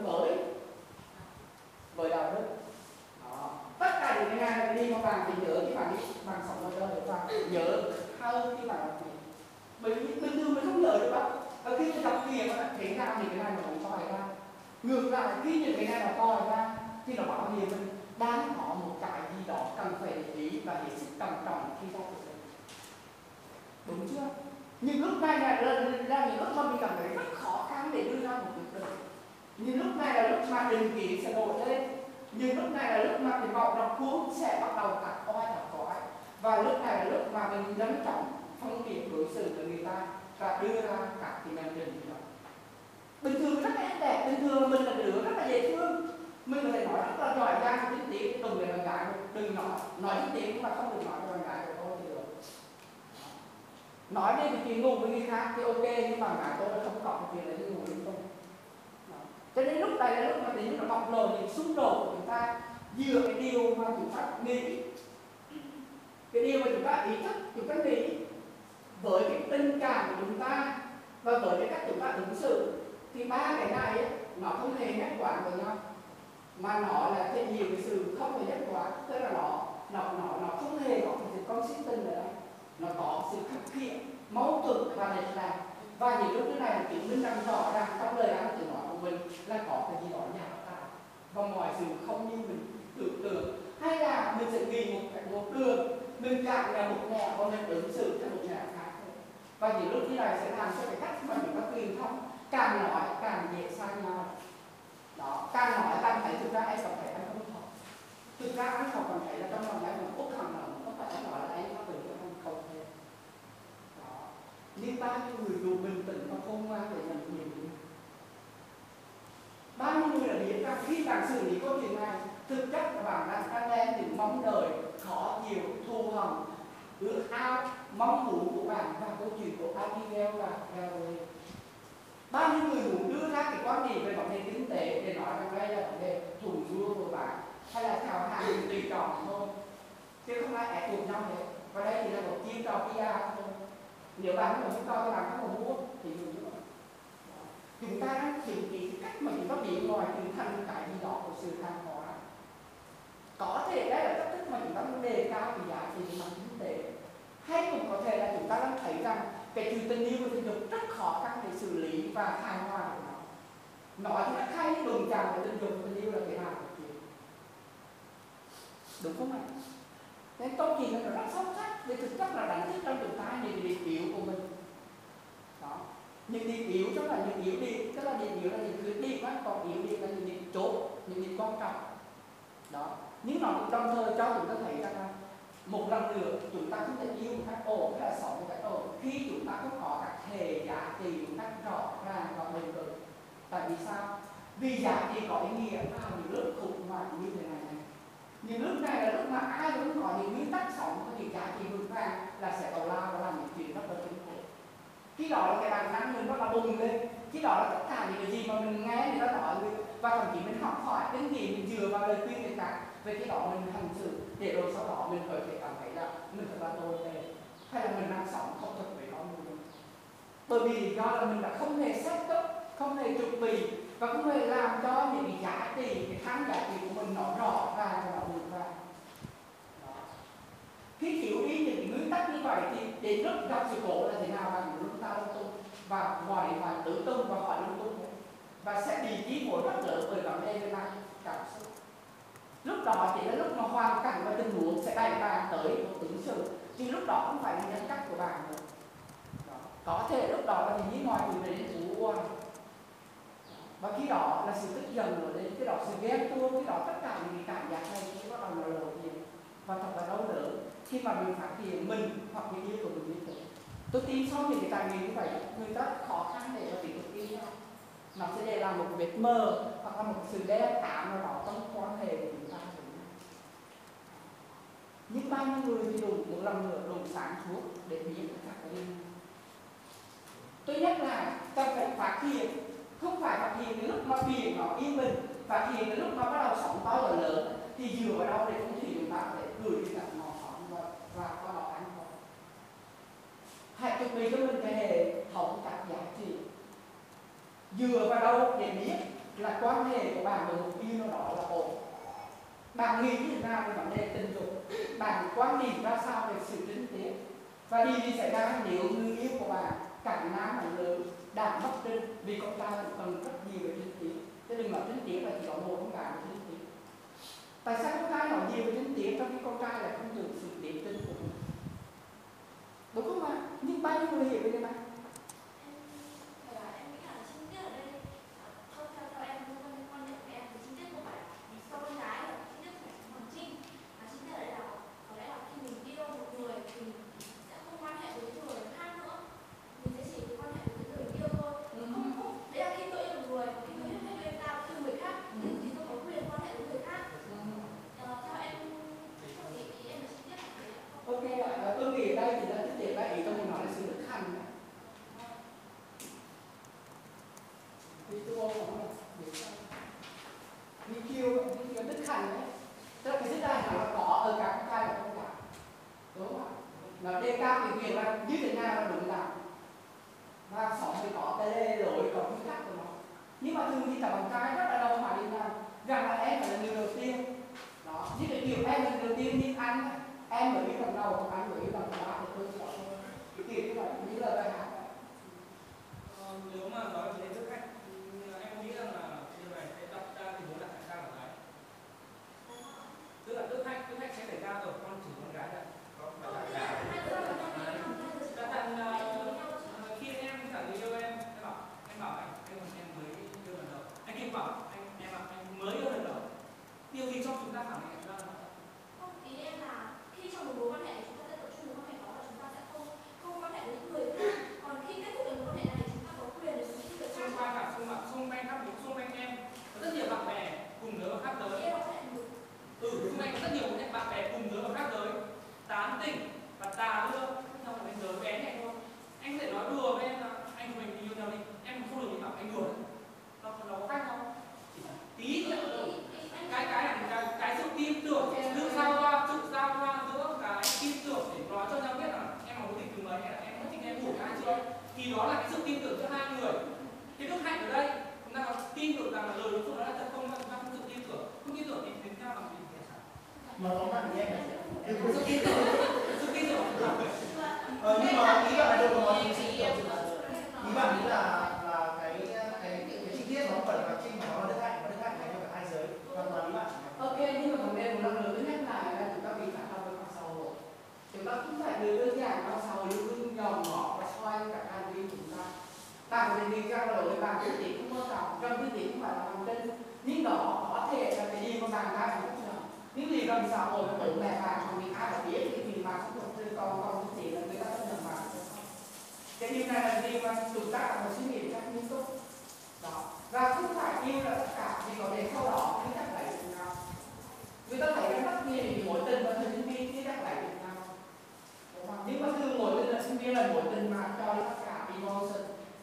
với đạo đức. Đó. Tất cả những cái này đi mà bạn thì nhớ khi bạn đi bạn sống ở đời và nhớ hơn khi bạn làm việc. Bởi vì bình thường mình không nhớ được đâu. Và khi mình đọc việc thế nào thì cái này nó cũng coi ra. Ngược lại khi những cái này nó coi ra thì nó bảo hiểm mình đang có một cái gì đó cần phải để ý và hết sức cẩn trọng khi ra cuộc đời. Đúng chưa? Nhưng lúc này là những lúc mà mình cảm thấy rất khó khăn để đưa ra một quyết định. Nhưng lúc này là lúc mà định kiến sẽ nổi lên. Nhưng lúc này là lúc mà cái vòng đọc cuốn sẽ bắt đầu cắt oai. Và lúc này là lúc mà mình nhanh chóng phân biệt đối xử với người ta và đưa ra các cái mệnh định đó. Bình thường rất là đẹp, bình thường mình là đứa rất là dễ thương. Mình có thể nói rất là giỏi giang và chính tiếng đừng về bạn gái, đừng nói chính tiếng mà không được nói cho bạn gái của tôi thì được. Nói đi thì chuyện ngủ với người khác thì ok, nhưng mà bạn gái tôi không có cái chuyện đấy ngủ với tôi. Cho nên lúc này là lúc mà tình yêu nó bộc lộ những xung đột của chúng ta giữa cái điều mà chúng ta nghĩ, cái điều mà chúng ta ý thức, chúng ta nghĩ với cái tình cảm của chúng ta và với cái cách chúng ta ứng xử, thì ba cái này ấy, nó không hề nhất quán với nhau, mà nó là cái nhiều cái sự không hề nhất quán, tức là nó không hề có cái sự consistent nữa, nó có sự khắc nghiệt, mâu thuẫn và lệch lạc. Và những lúc thế này là chứng minh rằng rõ ràng trong lời ăn tự nói của mình là có cái gì đó giả tạo và mọi sự không như mình tưởng tượng, hay là mình sẽ nghĩ một đường, mình chạm là một nẻo và mình ứng xử theo một nẻo khác. Và những lúc thế này sẽ làm cho cái cách mà chúng ta truyền thông càng nói càng dễ sai nhau. Đó, càng nói càng thấy thực ra anh còn thấy anh không thật. Thực ra anh không còn thấy là trong lòng anh một út hẳn lòng, không phải anh nói là anh có tự nhiên anh không thế. Đó, nhưng bao nhiêu người đủ bình tĩnh và khôn ngoan để nhận nhiệm vụ. Bao nhiêu người đã biết rằng khi bạn xử lý câu chuyện này, thực chất là bạn đang đem những mong đợi, khó chịu, thù hằn, ước ao, mong muốn của bạn và câu chuyện của Abigail và Gary. Bao nhiêu người muốn đưa ra cái quan điểm về vấn đề kinh tế để nói rằng đây là vấn đề thùng đua của bạn, hay là thảo hàng tùy chọn thôi, chứ không ai ép buộc nhau hết. Và đây chỉ là một chiêu trò PR thôi. Nếu bạn không có cho bạn không có mua thì dùng nữa. Chúng ta đang chứng kiến cách mà chúng ta bị ngoài hình thành cái gì đó của sự than hóa. Có thể đây là cách thức mà chúng ta muốn đề cao cái giá trị mặt kinh tế, hay cũng có thể là chúng ta đang thấy rằng cái chuyện tình yêu và tình dục rất khó khăn để xử lý và hài hòa của nó. Nói thì rất hay, đụng chạm với tình dục và tình yêu là cái nào của chuyện. Đúng không ạ? Nên câu chuyện nó rất sâu sắc, vì thực chất là đánh thức trong chúng ta những điểm yếu của mình. Đó. Những điểm yếu tức là những yếu điểm, tức là điểm yếu là những khuyết điểm á, còn yếu điểm là những điểm chốt, những điểm quan trọng. Đó. Nhưng nó cũng đồng thời cho chúng ta thấy rằng là một lần nữa chúng ta không thể yêu một cách ổn hay là sống một cách ổn khi chúng ta không có các hệ giá trị một cách rõ ràng và bền vững. Tại vì sao? Vì giá trị có ý nghĩa vào những lúc khủng hoảng như thế này này. Những lúc này là lúc mà ai cũng có những nguyên tắc sống và những giá trị vững vàng là sẽ tào lao và làm những chuyện rất là chính khổ. Khi đó là cái bản năng mình nó là bùng lên. Khi đó là tất cả những cái gì mà mình nghe người ta nói và thậm chí mình học hỏi cái gì mình dựa vào lời khuyên người khác, về cái đó mình hành xử để rồi sau đó mình có thể cảm thấy là mình thật là tồi tệ, hay là mình đang sống không thật với con người. Bởi vì do là mình đã không hề set up, không hề chuẩn bị và không hề làm cho những cái giá trị, cái kháng giá trị của mình nó rõ ràng và nó vững vàng. Khi thiếu đi những cái nguyên tắc như vậy thì đến lúc gặp sự cố là thế nào là lúc ta lung tung và gọi điện thoại tự tung và hỏi lung tung và sẽ bị chi phối rất lớn bởi vấn đề về mặt cảm xúc. Lúc đó chỉ là lúc mà hoàn cảnh và tình huống sẽ đẩy bạn tới một ứng xử, chứ lúc đó không phải là nhân cách của bạn nữa. Có thể lúc đó là những ngoài từ đến ủ oan, và khi đó là sự tức giận rồi đến cái đó sự ghen tuông, cái đó tất cả những cái cảm giác này cũng bắt đầu là lộ diện và thật là đau đớn khi mà mình phát hiện mình hoặc những yêu của mình như thế. Tôi tin sau những cái trải nghiệm như vậy người ta khó khăn để mà tìm được yêu nhau, nó sẽ để làm một vết mờ hoặc là một sự đe cảm nào đó trong quan hệ của chúng ta. Nhưng bao nhiêu người thì đủ một lần nữa đủ sáng suốt để biết tất cả cái điều này. Tôi nhắc là cần phải phát hiện, không phải phát hiện cái lúc mà biển nó yên bình, phát hiện cái lúc mà bắt đầu sóng to và lớn thì dựa vào đâu để không thì chúng ta để gửi đi cả ngõ sóng và qua đó ăn thôi. Hãy chuẩn bị cho mình cái hệ thống các giá trị. Dựa vào đâu để biết là quan hệ của bạn với một yêu nào đó là ổn. Bạn nghĩ như thế nào về vấn đề tình dục, bạn quan niệm ra sao về sự chính tiết, và điều gì xảy ra nếu người yêu của bạn cả nam và nữ đã mất trinh, vì con trai cũng cần rất nhiều về chính tiết, chứ đừng nói chính tiết là chỉ có một con gái về chính tiết. Tại sao con trai nói nhiều về chính tiết trong khi con trai lại không được sự tiết tinh của mình? Đúng không ạ? Nhưng bao nhiêu người hiểu về điều này? Em nghĩ là chính tiết ở đây, theo em, quan điểm của em thì chính tiết không phải vì sau con gái, chính tiết phải hoàn trinh, mà chính tiết ở đây là có lẽ là khi mình yêu một người thì mình sẽ không quan hệ với người khác nữa, mình sẽ chỉ quan hệ với người yêu thôi. Không, đấy là khi tôi yêu một người, khi tôi hết yêu ta yêu người khác thì tôi có quyền quan hệ với người khác. Theo em thì em thi cả bằng trai rất là đông mà đi làm rằng là em phải là người đầu tiên đó, như cái kiểu em là người đầu tiên nhưng anh em mới biết lần đầu còn anh mới biết lần thứ ba thì tôi chọn cái kiểu như vậy như lời bài hát. Nếu mà nói về thử thách em nghĩ rằng là điều này sẽ đặt ra tình huống là tại sao là cái tức là thử thách sẽ xảy ra ở con chỉ con gái ạ. Có phải là khi em trả lời yêu em bảo anh mới yêu lần đầu, anh kia bảo anh mới yêu lần đầu, điều gì trong chúng ta phản ứng ra là Không, ý em là khi trong một mối quan hệ chúng ta sẽ tập trung mối quan hệ đó và chúng ta sẽ không quan hệ với những người khác. Còn khi kết thúc cái mối quan hệ này chúng ta có quyền để suy nghĩ về xung quanh xung quanh em có rất nhiều bạn bè cùng giới và khác giới. Xung quanh có rất nhiều bạn bè cùng giới và khác giới tán tỉnh và tà đưa trong một cái giới bé này thôi. Anh có thể nói đùa với em là anh của mình yêu nhau đi, em không được bảo anh đùa đấy. Nó có khác không? Chỉ tí nữa thôi. Cái sự tin tưởng sự giao thoa giữa cái tin tưởng để nói cho nhau biết là em có tình từ mấy hay là em có thích em ngủ ai chưa, thì đó là cái sự tin tưởng giữa hai người. Cái đức hạnh ở đây chúng ta có tin tưởng rằng là lời đối phương nói là thật không, chúng ta không sự tin tưởng thì đến theo làm gì thì sao? Mà có bạn nghe này Sự tin tưởng nhưng mà ý bạn là đâu có nói chính xác đâu. Ý bạn nghĩ là cái chi tiết nó phần là trinh mà nó là đức hạnh này cho cả hai giới hoàn toàn ý bạn. Ok, nhưng mà vấn đề một lần nữa thứ nhất là chúng ta bị phản động với mạng xã hội. Chúng ta không phải đưa đơn giản mạng xã hội luôn dòm ngõ và soi cả hành vi chúng ta. Bạn có thể đi ra rồi bạn cái gì cũng mơ trọng, trong cái gì cũng phải là hành tinh. Nhưng đó có thể là cái gì mà bạn ta không biết được. Những gì gần xã hội của mẹ bạn mà mình ai đã biết cái gì mà không được từ con cái gì là người ta không nhận bạn. Cái điều này là gì mà chúng ta phải suy nghĩ rất nghiêm túc. Đó. Và không phải yêu là tất cả thì có thể sau đó cái chắc lại được nhau. Người ta thấy rất nhiều những mối tình và thời sinh viên cái chắc lại được nhau. Đúng không? Nhưng mà thường mối tình là sinh viên là mối tình mà cho tất cả emotion.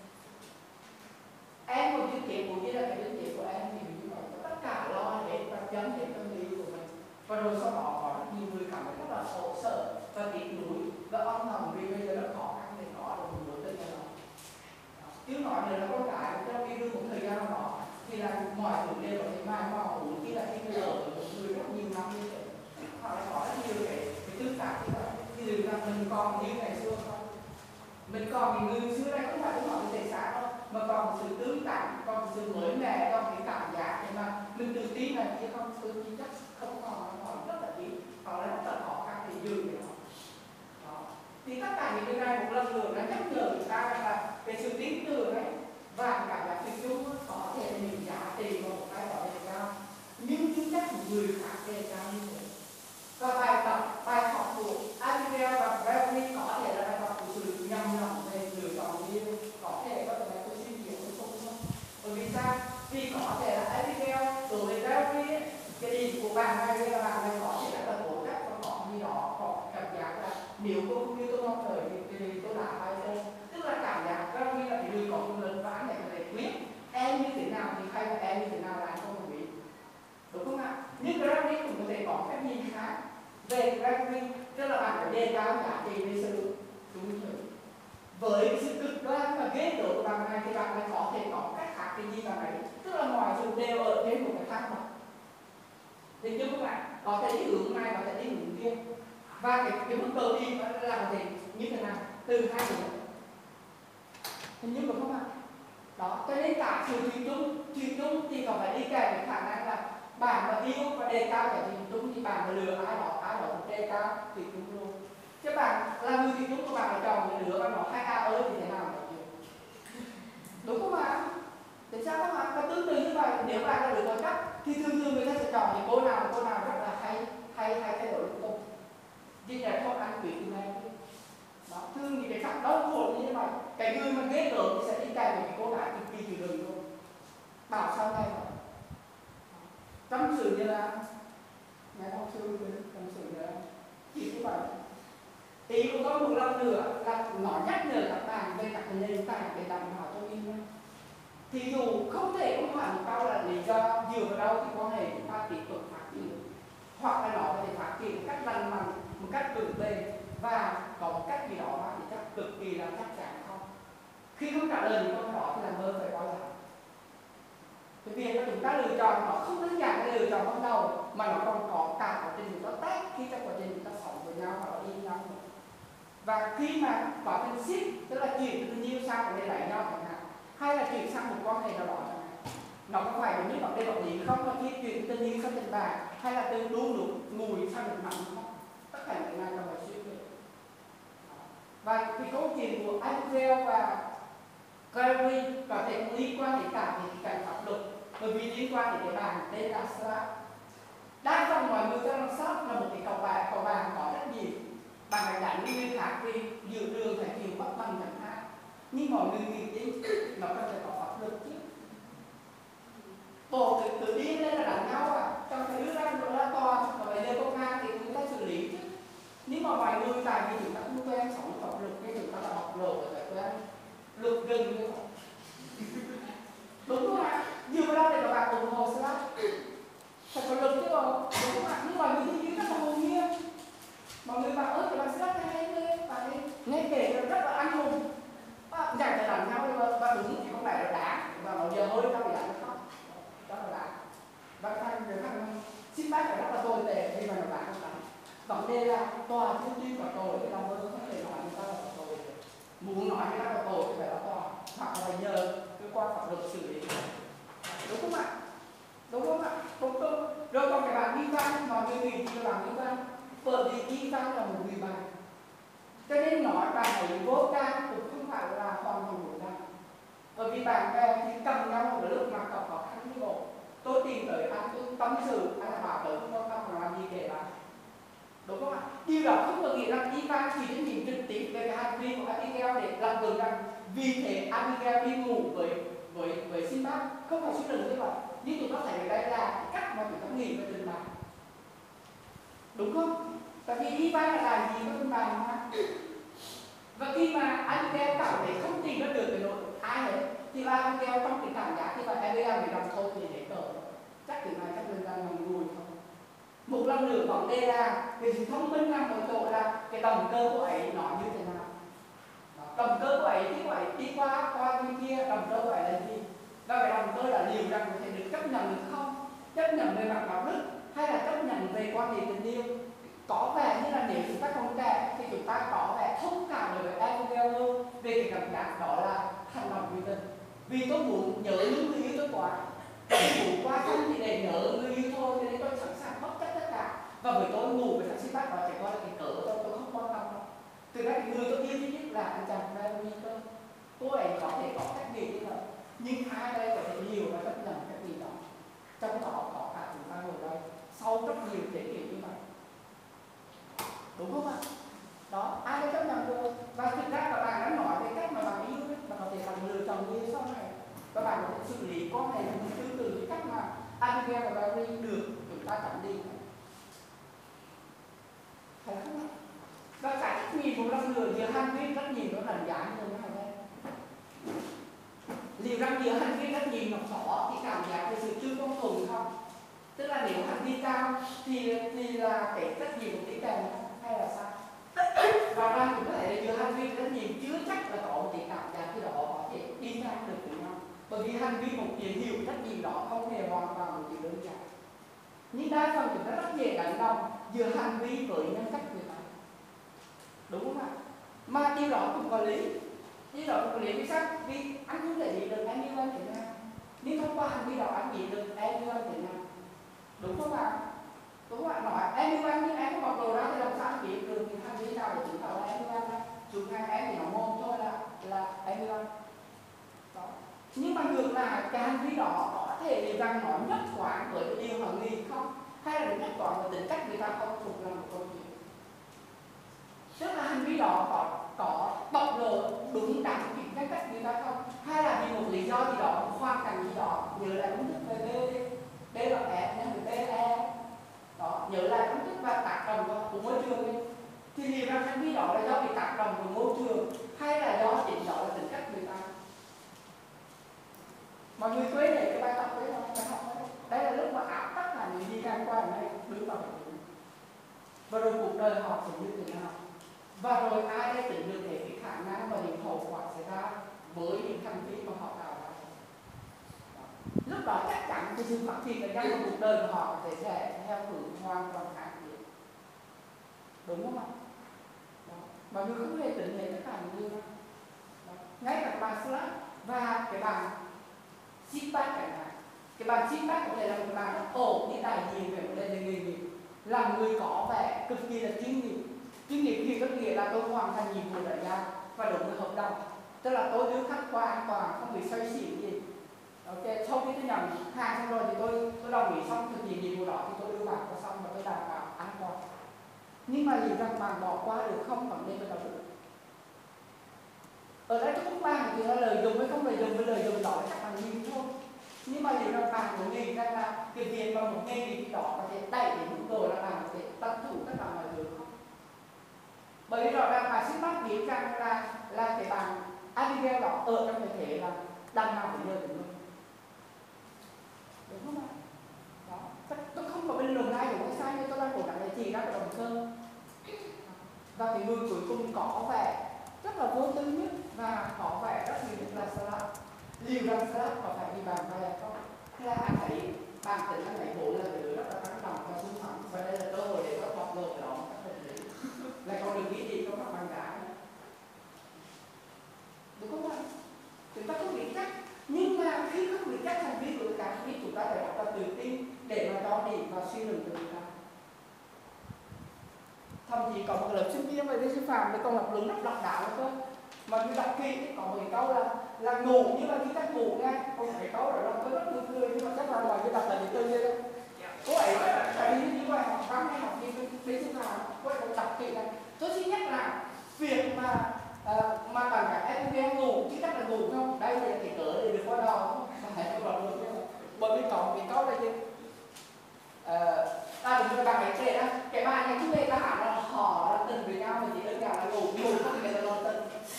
Em một chương trình cũng như là cái chương trình của em thì như vậy tất cả lo hết và chấm hết tâm lý của mình. Và rồi sau đó có rất nhiều người cảm thấy rất là khổ sở và tiếc nuối và âm thầm vì bây giờ nó khó khăn để có được một mối tình nào đó. Chứ nói này là con cái trong yêu đương một thời gian nào đó thì là mọi thứ đều có thể mai mò khi là khi người ở một người rất nhiều năm như thế. Họ lại có rất nhiều cái tương tác như vậy. Thì đừng rằng mình còn như ngày xưa không. Mình còn những người xưa đây không phải nói về thể xác đâu, mà còn sự tương tác, còn sự mới mẻ, còn cái cảm giác để mà mình tự tin này chứ không tôi chỉ chắc không còn rất là ít, họ lại rất là khó khăn để dừng cái đó. Thì tất cả những cái này một lần nữa nó nhắc nhở chúng ta rằng là cái sự tin tưởng ấy và cảm giác tình chung có thể là những giá trị mà một cái đó đề cao, nhưng chưa chắc một người khác đề cao như thế. Và bài học của Abigail và Gravity có thể là bài học của sự nhầm lẫn về lựa chọn yêu, có thể là tôi suy nghĩ không không. Bởi vì sao? Vì có thể là Abigail đối với Gravity cái gì của bạn này là bạn này có thể là tố chất và có gì đó có cảm giác là nếu cô không như tôi mong đợi thì tôi đã phải thôi. Tức là cảm giác Gravity là cái người có quyền lớn và anh này có thể quyết em như thế nào thì hay là em như thế nào là anh không đồng ý. Đúng không ạ? Nhưng Gravity cũng có thể có cái nhìn khác về Gravity, tức là bạn phải đề cao giá trị về sự đúng chuẩn. Với cái sự cực đoan và ghét đổ của bạn này thì bạn này có thể có cách khác cái gì bạn ấy, tức là mọi sự đều ở trên một cái thang bậc. Thì chứ các bạn có thể đi hướng này, có thể đi hướng kia, và cái mức đầu tiên là có thể như thế nào từ hai hướng. Hình như không ạ? Đó, cho nên cả sự thủy chung thì còn phải đi kèm với khả năng là bạn mà yêu và đề cao cái thủy chung thì bạn mà lừa ai đó cũng đề cao thủy chung luôn. Chứ bạn là người thủy chung của bạn là chồng người lừa bạn nói hai ca ơi thì thế nào mà chịu. Đúng không ạ? Tại sao các bạn? Và tương tự như vậy, nếu bạn là lựa chọn cách thì thường người ta sẽ chọn những cô nào rất là hay thay đổi liên tục. Như là không ăn quỷ từ này. Đó, thường thì cái cặp đau khổ như vậy, cái người mà ghét gớm thì sẽ đi kèm với cái cô gái cực kỳ chịu đựng luôn. Bảo sau này mà tâm sự như là nghe ông sư tâm sự như là chỉ như vậy. Ý cũng có một lần nữa là nó nhắc nhở các bạn về các nền tảng để đảm bảo cho mình thôi. Thì dù không thể không phải một câu là lý do dựa vào đâu thì quan hệ chúng ta tiếp tục phát triển, hoặc là nó có thể phát triển một cách lành mạnh, một cách vững bền và có một cách gì đó mà thì chắc cực kỳ là chắc chắn không. Khi không trả lời những câu đó thì là mơ phải quay lại. Thì ta lựa chọn nó không đơn giản là lựa chọn ban đầu mà nó còn có cả quá trình chúng ta test khi trong quá trình chúng ta sống với nhau và đi nhau. Và khi mà quá trình shift tức là chuyển từ tình yêu sang vấn đề lấy nhau chẳng hạn, hay là chuyển sang một quan hệ nào đó chẳng hạn, nó có phải giống như vấn đề vật lý không, là khi chuyển từ tình yêu sang tình bạn hay là từ đu nụ mùi sang được mặn không, tất cả những này là phải suy nghĩ. Và cái câu chuyện của Abigail và Gary có thể liên quan đến cả những cái pháp luật, bởi vì liên quan đến cái bàn tên là Slap. Đa phần mọi người cho rằng Slap là một cái cậu bàn có rất nhiều, bạn đánh người khác vì giữa đường phải chịu bất bằng chẳng hạn, nhưng mọi người nghĩ đến nó cần phải có pháp luật chứ. Bộ tự đi lên là đánh nhau à, trong cái đứa ra tòa và bây giờ công an thì chúng ta xử lý chứ. Nhưng mà mọi người tại vì chúng ta không quen sống pháp luật nên chúng ta là học lộ rồi phải quen luật rừng như vậy. Đúng không ạ? Nhiều cái đó để các bạn ủng hộ Slap phải có luật chứ không? Đúng không ạ? Nhưng mọi người đi rất là hồn nhiên. Mọi người bảo cái bạn Slap này hay ghê, bạn ấy nghe kể rất là anh hùng. Giải thể đánh nhau và đúng thì không phải là đá và nó giờ hơi tao bị đánh nó khóc. Đó là đá. Và thằng xin bác phải rất là tồi tệ khi mà nó đá không đánh. Vấn đề là tòa thông tin của tội cái lòng mơ không thể nói người ta là tội. Muốn nói người ta là tội thì phải là tòa hoặc là nhờ cơ quan pháp luật xử lý. Đúng không ạ? Đúng không ạ? Đúng không? Rồi còn cái bạn vi phạm, mọi người nghĩ thì bạn vi phạm, bởi vì vi phạm là một người bạn. Cho nên nói bạn ấy vô can cũng không phải là hoàn toàn một bạn. Bởi vì bạn bè thì cầm nhau một lúc mà gặp khó khăn như bộ. Tôi tìm tới anh, tôi tâm sự, hay là bảo tới không có làm gì để bạn. Đúng không ạ? Điều đó không có nghĩa rằng Ivan chỉ đến nhìn trực tiếp về cái hành vi của Abigail để làm cường rằng vì thế Abigail đi ngủ với Sinbad không phải suy luận như vậy. Nhưng chúng ta thấy ở đây là cái cách mà chúng ta nghĩ về tình bạn. Đúng không? Tại vì Ivan là làm gì với tình bạn mà. Và khi mà Abigail cảm thấy không tìm ra được cái nỗi ai hết thì Abigail trong cái cảm giác khi mà Abigail bị làm thôi thì để cờ chắc từ này chắc đơn giản nằm ngùi thôi. Một lần nữa vấn đề là cái sự thông minh nằm ở chỗ là cái động cơ của ấy nó như thế nào. Động cơ của ấy thì của ấy đi qua bên kia, động cơ của ấy là gì? Và cái động cơ là liệu rằng có thể được chấp nhận được không? Chấp nhận về mặt đạo đức hay là chấp nhận về quan hệ tình yêu? Có vẻ như là nếu chúng ta còn trẻ thì chúng ta có vẻ thông cảm được với Abigail hơn về cái cảm giác đó là hành động vì tình. Vì tôi muốn nhớ những người yêu tôi quá, tôi ngủ qua thân thì để nhớ người yêu thôi, cho nên tôi sẵn sàng bất chấp tất cả. Và với tôi ngủ với thằng xin bác đó chỉ coi là cái cỡ tôi không quan tâm đâu. Từ ra cái người tôi yêu nhất là anh chàng Mary cơ. Cô ấy có thể có cách nghĩ như vậy, nhưng hai đây có thể hiểu và chấp nhận cách nghĩ đó. Trong đó có cả chúng ta ngồi đây sau rất nhiều thế kỷ như vậy. Đúng không ạ? Đó, ai đã chấp nhận được. Và thực ra các bạn đã nói về cách mà bạn yêu ấy, mà có thể bạn lựa chọn như sau này. Các bạn có thể xử lý con này tương tự với cách mà Abigail và Gary được chúng ta chọn đi. Phải không ạ? Và cái cách nhìn một lần nữa giữa hành vi rất nhìn nó đánh giá như thế này đây. Liệu rằng giữa hành vi rất nhìn nó khó thì cảm giác về sự chưa công thuận không? Tức là nếu hành vi cao thì là cái trách nhiệm của tí kèm hay là sao? Và ra cũng có thể là giữa hành vi trách nhiệm chưa chắc là có một cái cảm giác cái đó có thể đi ngang được với nhau. Bởi vì hành vi một chuyện hiểu trách nhiệm đó không hề hoàn toàn một chuyện đơn giản. Nhưng đa phần chúng ta rất dễ đánh đồng giữa hành vi với nhân cách người ta. Đúng không ạ? Mà điều đó cũng có lý. Điều đó cũng có lý vì sao? Vì anh không thể nghĩ được em yêu anh thế nào. Nhưng thông qua hành vi đó anh nghĩ được em yêu anh thế nào. Đúng không ạ? Đúng không ạ? Nói em yêu anh nhưng em không mặc đồ ra thì làm sao anh biết được thì hành vi nào để chứng tỏ là em yêu anh đó. Chúng hai em thì nó môn thôi là em yêu anh. Đó. Nhưng mà ngược lại cái hành vi đó có thể liệu rằng nó nhất quán với cái điều họ nghĩ không? Hay là nhất quán với tính cách người ta không thuộc là một câu chuyện. Tức là hành vi đó có bộc lộ đúng đắn cái nhân cách người ta không? Hay là vì một lý do gì đó, một hoàn cảnh gì đó, nhớ lại công thức về B là F nhân với B là E. Đó, nhớ lại công thức và tác động của môi trường ấy. Thì liệu rằng hành vi đó là do bị tác động của môi trường hay là do chính đó là tính cách người ta? Mọi người quên để cái bài tập đấy không? Bài học đấy. Đây là lúc mà áp tất cả những gì đang qua ở đây đứng vào cái. Và rồi cuộc đời họ sẽ như thế nào? Và rồi ai đã tính được cái khả năng và những hậu quả xảy ra với những hành vi mà họ tạo ra. lúc đó chắc chắn cái sự phát triển cá nhân của cuộc đời của họ sẽ theo hướng hoàn toàn khác biệt, đúng không ạ? Mọi người không hề tính đến tất cả những điều đó. Ngay cả bài slide và cái bài feedback chẳng hạn, cái bài feedback có thể là một cái bài rất ổn như đại diện về vấn đề nghề nghiệp, làm người có vẻ cực kỳ là chuyên nghiệp thì có nghĩa là tôi hoàn thành nhiệm vụ đã giao và đúng với hợp đồng, tức là tôi đưa khách qua an toàn, không bị xoay xỉu gì. Ok, sau khi tôi nhận hàng xong rồi thì tôi đồng ý xong thực hiện nhiệm vụ đó thì tôi đưa bạn vào xong và tôi đảm bảo an toàn. Nhưng mà liệu rằng bạn bỏ qua được không vấn đề về đạo đức? Ở đây tôi không mang một chuyện là lời dùng hay không lời dùng, với lời dùng đó là chắc là nhiều thôi. Nhưng mà liệu rằng bạn có nghĩ rằng là cái việc mà một nghề nghiệp đó có thể đẩy đến mức độ là bạn có thể tận thủ tất cả mọi thứ không? Bởi vì rõ ràng bạn xin bác biết rằng là cái bạn Abigail đó ở trong cái thể là đằng nào cũng nhờ đến mình, đúng không ạ? Đó, tôi không có bình luận ai đúng hay sai, nhưng tôi đang cố gắng để chỉ ra cái động cơ. Và cái người cuối cùng có vẻ rất là vô tư nhất và có vẻ rất nhiều là Slap. Liệu rằng Slap có phải vì bạn bè không? Hay là anh thấy bạn tính anh thấy bố là cái đứa rất là đáng lòng và sung sướng, và đây là cơ hội để các bọc lộ cái đó một cách hợp lý. Lại còn đừng nghĩ gì cho các bạn gái, đúng không ạ? Chúng ta không biết chắc, nhưng mà khi không biết chắc hành vi của người ta, khi chúng ta phải học tập tự tin để mà cho điểm và suy luận từ người ta. Thậm chí có một lớp sinh viên về đây sư phạm thì còn lập luận rất độc đáo cơ, mà như đọc khi có một cái câu là ngủ, nhưng mà khi các ngủ nghe không phải câu đó là tôi rất buồn cười, nhưng mà chắc là mọi người đọc là để tôi như thế. Cô ấy tại vì như vậy học văn hay học gì bên sư phạm, cô ấy cũng đọc kỹ này. Tôi xin nhắc là việc mà bạn cả em ngủ chứ chắc là ngủ không, đây là cái cỡ để được qua đò không phải không đọc được. Bởi vì có một cái câu là gì đúng rồi, bạn ấy kể đó, cái bài này chúng ta hát là họ là tình với nhau mà chỉ đơn giản là ngủ không phải là lo tình.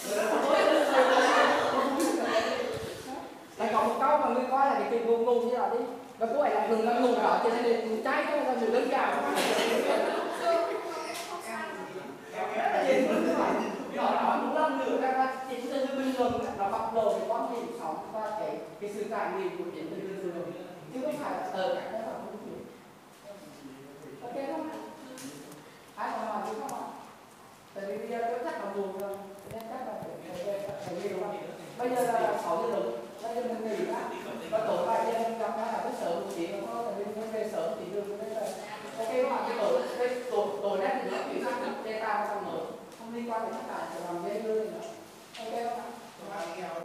Lại có một câu mà người coi là cái chuyện ngủ như là đi, và cô ấy là ngừng là ngủ đó cho nên là ngủ trái thôi là ngủ đơn giản. Họ nói một lần nữa là chính từ bình luận nó bộc lộ cái quan điểm sống và cái sự trải nghiệm của chính từ bình luận, chứ không phải là các cái là không hiểu. Ok không ạ? Ai còn hỏi gì không ạ? Tại vì bây giờ tôi chắc là buồn rồi, nên chắc là phải nhiều lắm. Bây giờ là 6 giờ đúng, bây giờ mình nghỉ đã. Và tối mai giờ mình gặp ra là cái sớm một tí nữa thôi, tại vì mình về sớm thì đường bây giờ. Ok các bạn, cái tối nay thì nó chỉ ra đề tài còn mở, không liên quan đến